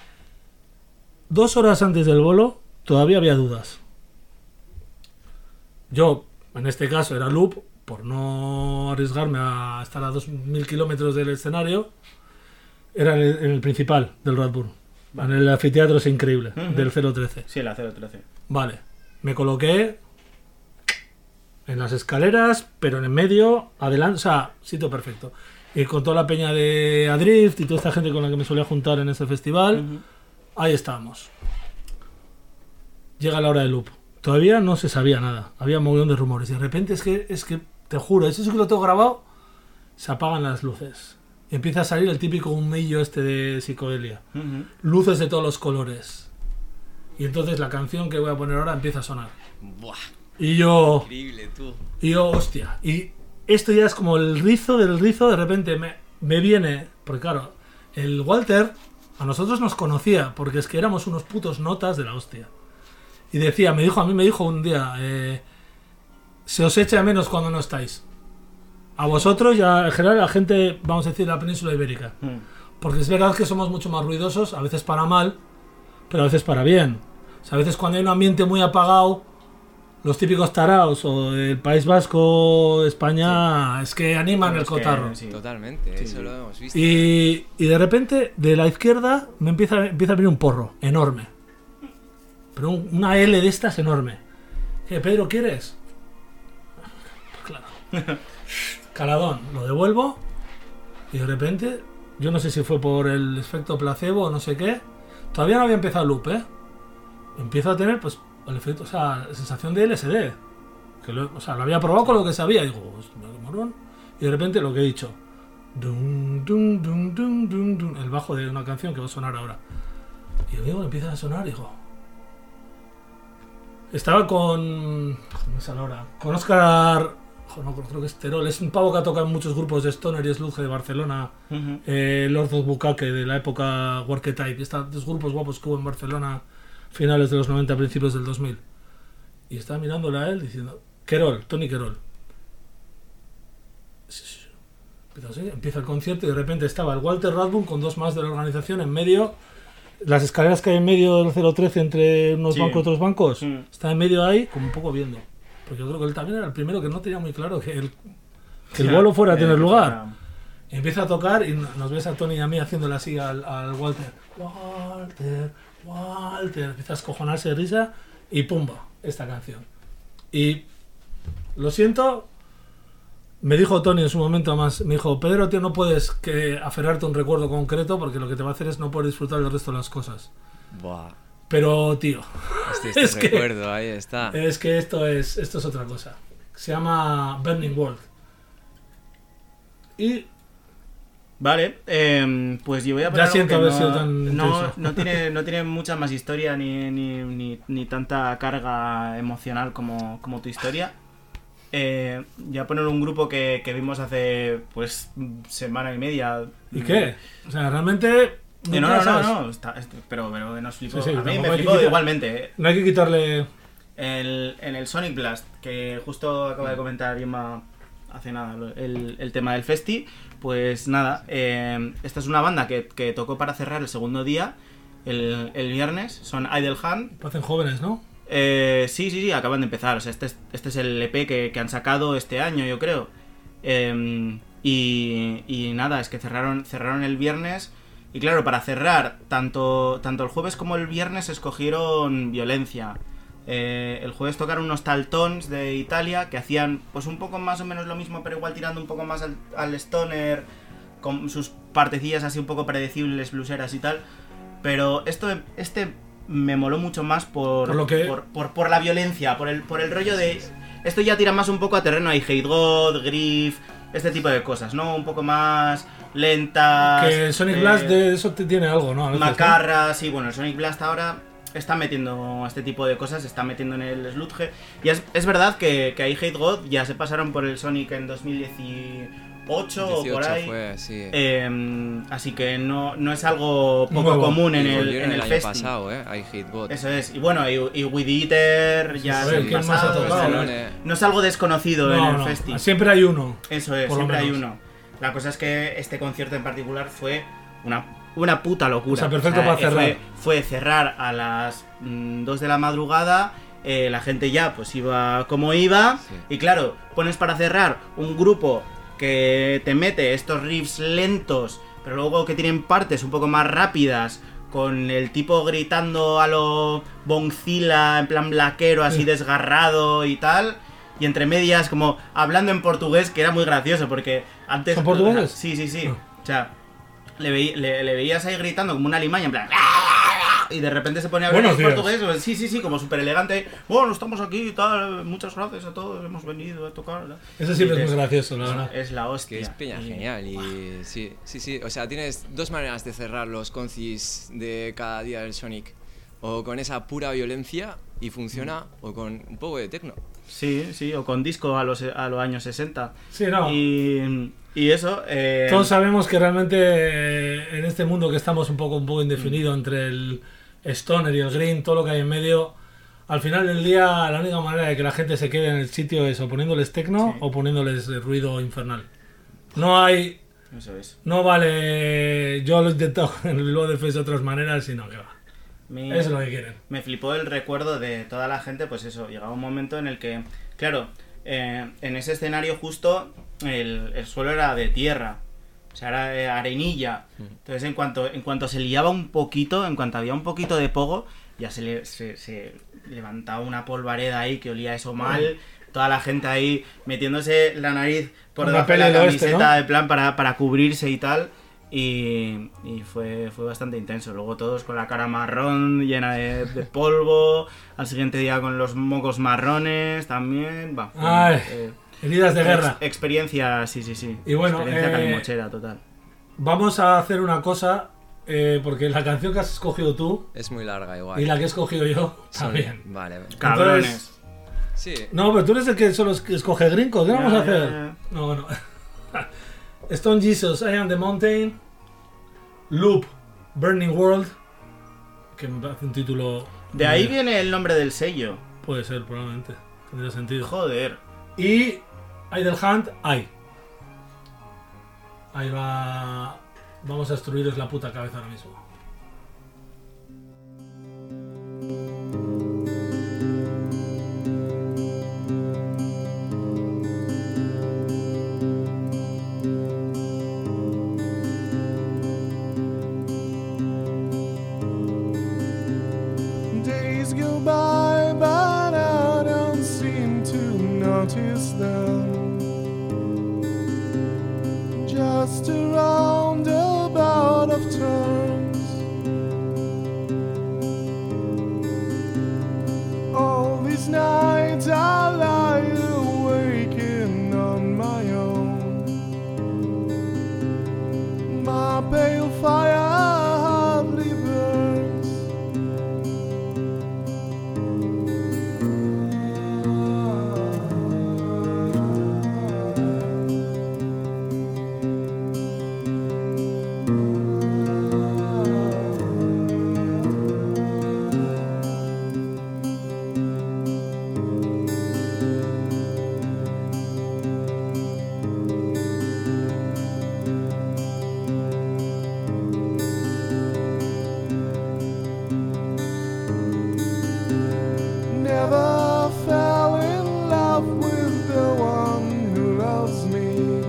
2 horas antes del bolo, todavía había dudas. Yo, en este caso, era Loop, por no arriesgarme a estar a 2.000 kilómetros del escenario, era en el principal del Red Bull. En el anfiteatro es increíble, del 013. Sí, la 013. Vale, me coloqué en las escaleras, pero en el medio, adelante, o sea, sitio perfecto. Y con toda la peña de Adrift y toda esta gente con la que me solía juntar en ese festival, ahí estábamos. llega la hora del loop. Todavía no se sabía nada, había un montón de rumores. Y de repente es que te juro, eso sí que lo tengo grabado, se apagan las luces. Y empieza a salir el típico humillo de psicodelia. Luces de todos los colores. Y entonces la canción que voy a poner ahora empieza a sonar. Buah. Y yo... Increíble, tú. Y yo, hostia. Y esto ya es como el rizo del rizo. De repente me viene... Porque claro, el Walter a nosotros nos conocía. Porque es que éramos unos putos notas de la hostia. Y decía, a mí me dijo un día... se os echa de menos cuando no estáis. A vosotros y en general a la gente, vamos a decir, de la península ibérica. Porque es verdad que somos mucho más ruidosos. A veces para mal, pero a veces para bien. O sea, a veces cuando hay un ambiente muy apagado... Los típicos taraos o el País Vasco, España, es que animan el cotarro. Sí. Totalmente, eso lo hemos visto. Y de repente, de la izquierda, me empieza a venir un porro enorme. Pero una L de estas enorme. ¿Qué, Pedro, quieres? Claro. Caladón, lo devuelvo. Y de repente, yo no sé si fue por el efecto placebo o no sé qué. Todavía no había empezado el loop, ¿eh? Empiezo a tener, pues... el efecto, o sea, la sensación de LSD. Que lo había probado con lo que sabía. Y digo, qué morón. Y de repente lo que he dicho. Dun, dun, dun, dun, dun, dun, el bajo de una canción que va a sonar ahora. Y luego empieza a sonar y digo. Estaba con. No sé ahora. Con Óscar. No creo que es Terol. Es un pavo que ha tocado en muchos grupos de Stoner y Sludge de Barcelona. Lord of Bukake de la época Warketype. Estos dos grupos guapos que hubo en Barcelona. Finales de los 90, principios del 2000. Y estaba mirándole a él diciendo... Tony Querol. Empieza el concierto y de repente estaba el Walter Radbourne con dos más de la organización en medio. Las escaleras que hay en medio del 013 entre unos bancos y otros bancos. Está en medio ahí, como un poco viendo. Porque yo creo que él también era el primero que no tenía muy claro que el vuelo fuera a tener lugar. Y empieza a tocar y nos ves a Tony y a mí haciéndole así al Walter. Walter, empieza a escojonarse de risa y pumba, esta canción. Y lo siento, me dijo Tony en su momento más, me dijo, Pedro, tío, no puedes aferrarte a un recuerdo concreto porque lo que te va a hacer es no poder disfrutar del resto de las cosas. Buah. Pero, tío, es recuerdo, ahí está. Es que esto es otra cosa. Se llama Burning World. Y vale, pues yo voy a poner ya siento algo haber sido tan no tiene mucha más historia ni tanta carga emocional como tu historia. Voy a poner un grupo que vimos hace pues semana y media. ¿Y qué? O sea, realmente... No, pero nos flipó. Sí, a mí me flipó igualmente. No hay que quitarle... En el Sonic Blast, que justo acaba de comentar Gemma hace nada, el tema del festi, pues nada, esta es una banda que tocó para cerrar el segundo día, el viernes, son Idle Hand. Parecen jóvenes, ¿no? Sí, acaban de empezar, o sea, este es el EP que han sacado este año, yo creo. Y nada, es que cerraron el viernes, y claro, para cerrar, tanto el jueves como el viernes escogieron Violencia. El jueves tocaron unos Taltons de Italia que hacían pues un poco más o menos lo mismo, pero igual tirando un poco más al stoner, con sus partecillas así un poco predecibles, blueseras y tal. Pero este me moló mucho más por la violencia, por el rollo de... Esto ya tira más un poco a terreno, hay Hate God, Grief, este tipo de cosas, ¿no? Un poco más lentas. Que Sonic Blast de eso tiene algo, ¿no? Macarras, sí, bueno, el Sonic Blast ahora... está metiendo este tipo de cosas, está metiendo en el sludge. Y es verdad que ahí Hate God ya se pasaron por el Sonic en 2018 o por ahí. Fue, sí. Así que no es algo poco común en el año pasado, hay Hate God. Eso es. Y bueno, y Weed Eater ya se ¿quién más ha tocado? No es algo desconocido en el festi. Siempre hay uno. Eso es, siempre hay uno. La cosa es que este concierto en particular fue una puta locura. O sea, perfecto para cerrar. Fue cerrar a las 2 de la madrugada, la gente ya pues iba como iba, sí. Y claro, pones para cerrar un grupo que te mete estos riffs lentos, pero luego que tienen partes un poco más rápidas, con el tipo gritando a lo Bonzilla, en plan blaquero, así desgarrado y tal, y entre medias como hablando en portugués, que era muy gracioso, porque antes... ¿Son portugueses? Sí. O sea... Le veías ahí gritando como una alimaña, en plan... y de repente se pone a hablar Buenos en días. portugués, sí, como súper elegante. Bueno, estamos aquí y tal, muchas gracias a todos, hemos venido a tocar. Eso siempre Y es muy gracioso, la verdad. Es la hostia. Que es peña genial y sí. O sea, tienes dos maneras de cerrar los concis de cada día del Sonic. O con esa pura violencia y funciona, o con un poco de techno. Sí, o con disco a los años 60. Sí, no. Y eso... Todos sabemos que realmente en este mundo que estamos un poco indefinido entre el stoner y el green, todo lo que hay en medio, al final del día la única manera de que la gente se quede en el sitio es o poniéndoles techno o poniéndoles ruido infernal. No hay... Eso es. No vale... Yo lo he intentado en el Bilbao de Fest de otras maneras y no, que va. Eso es lo que quieren. Me flipó el recuerdo de toda la gente, pues eso, llegaba un momento en el que, claro, en ese escenario justo el suelo era de tierra, o sea, era de arenilla. Entonces en cuanto se liaba un poquito, en cuanto había un poquito de pogo, ya se levantaba una polvareda ahí que olía eso mal, toda la gente ahí metiéndose la nariz por Una debajo de la peli del camiseta, oeste, ¿no? de plan para cubrirse y tal. Y fue bastante intenso. Luego todos con la cara marrón, llena de polvo. Al siguiente día con los mocos marrones también. Va, Ay, heridas de guerra. Experiencia, sí. Y bueno, experiencia calimochera, total. Vamos a hacer una cosa, porque la canción que has escogido tú Es muy larga igual. y la que he escogido yo también. Vale. Cabrones. Entonces, Sí. no, pero tú eres el que solo escoge gringo. ¿Qué vamos a hacer? Ya. No. Stone Jesus, I Am the Mountain. Loop, Burning World. Que me parece un título... De ahí viene el nombre del sello. Puede ser, probablemente. Tendría sentido. Joder. Y Idle Hand, Ahí va. Vamos a destruiros la puta cabeza ahora mismo. Days go by, but I don't seem to notice them. Just a roundabout of turns. All these nights I lie awake on my own. My pale fire hardly burns. Never fell in love with the one who loves me,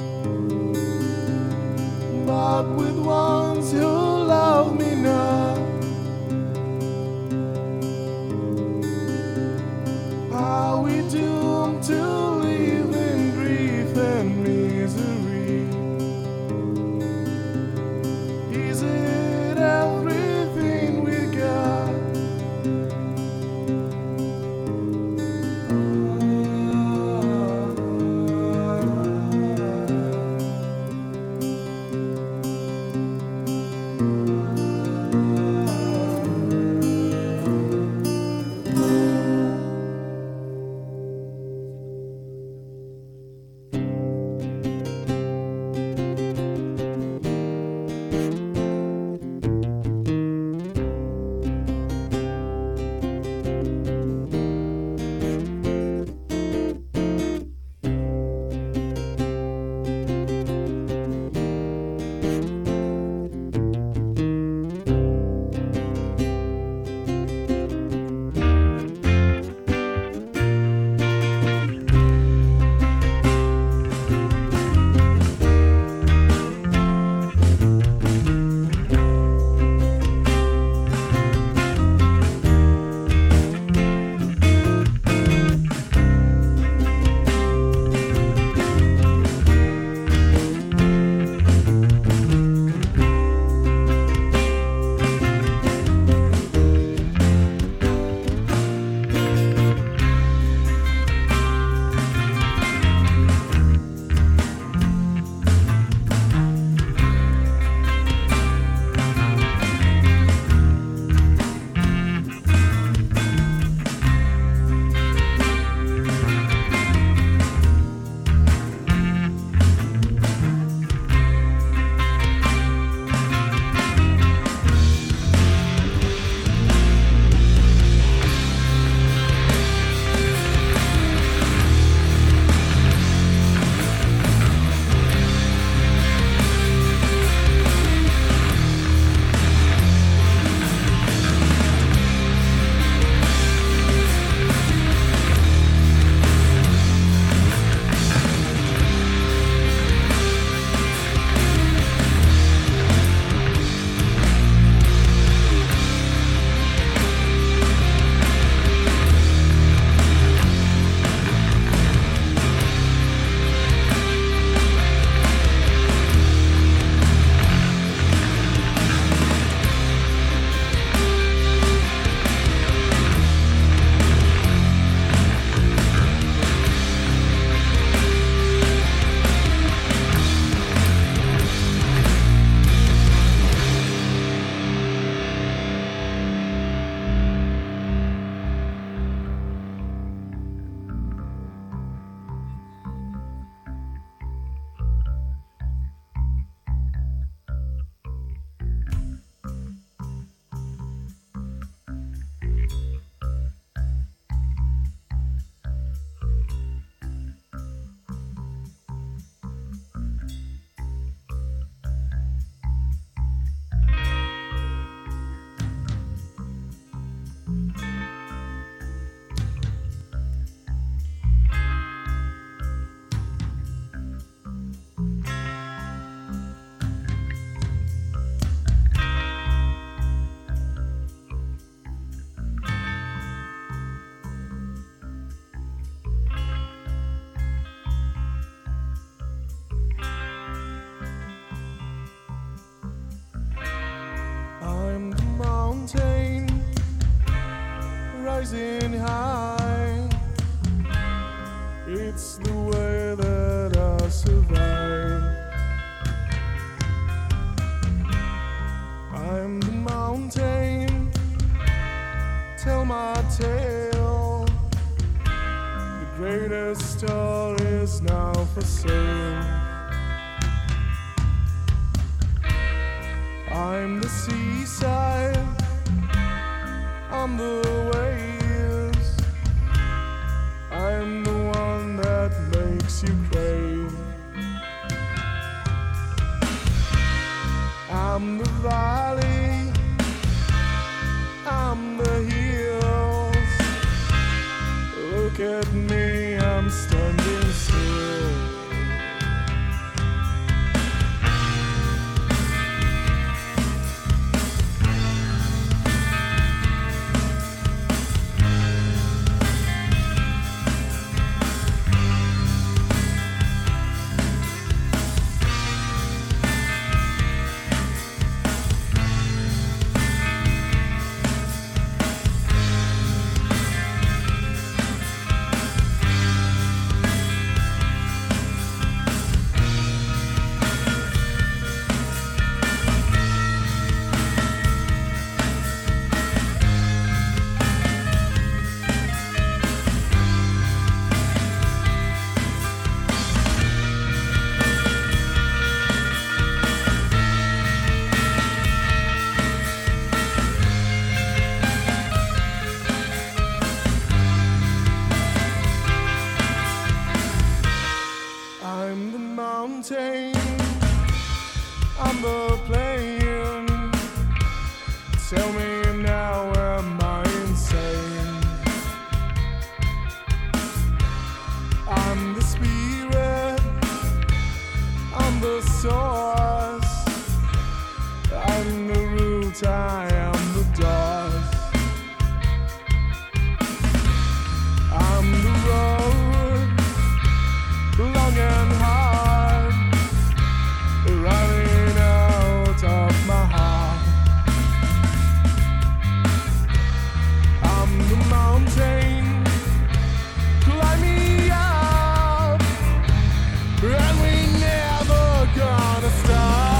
but with ones who love me not. Are we doomed to live in grief and misery? Is it everything we got? rising high. It's the way that I survive. I'm the mountain, tell my tale. The greatest star is now for sale. I'm the seaside, I'm the waves. I'm the one that makes you crave. I'm the valley, I'm the hills. Look at me, I'm standing still. I'm the mountain, I'm the plain. Tell me now, am I insane? I'm the spirit, I'm the source. I'm the root, I am the dust. I'm the road, long and hard, running out of my heart. I'm the mountain, climb me up, and we never gonna stop.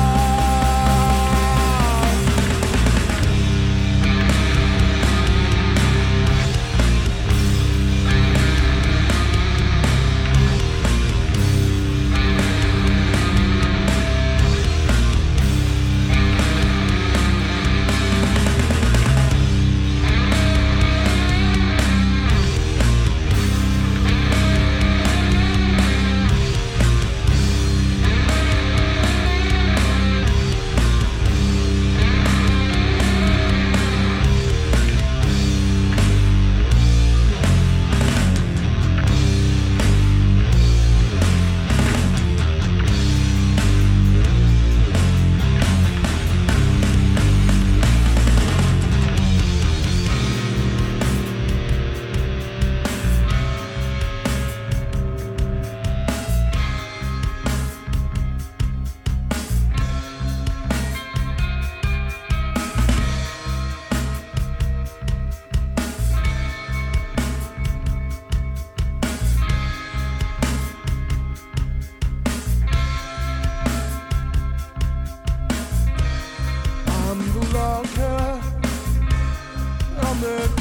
I'm the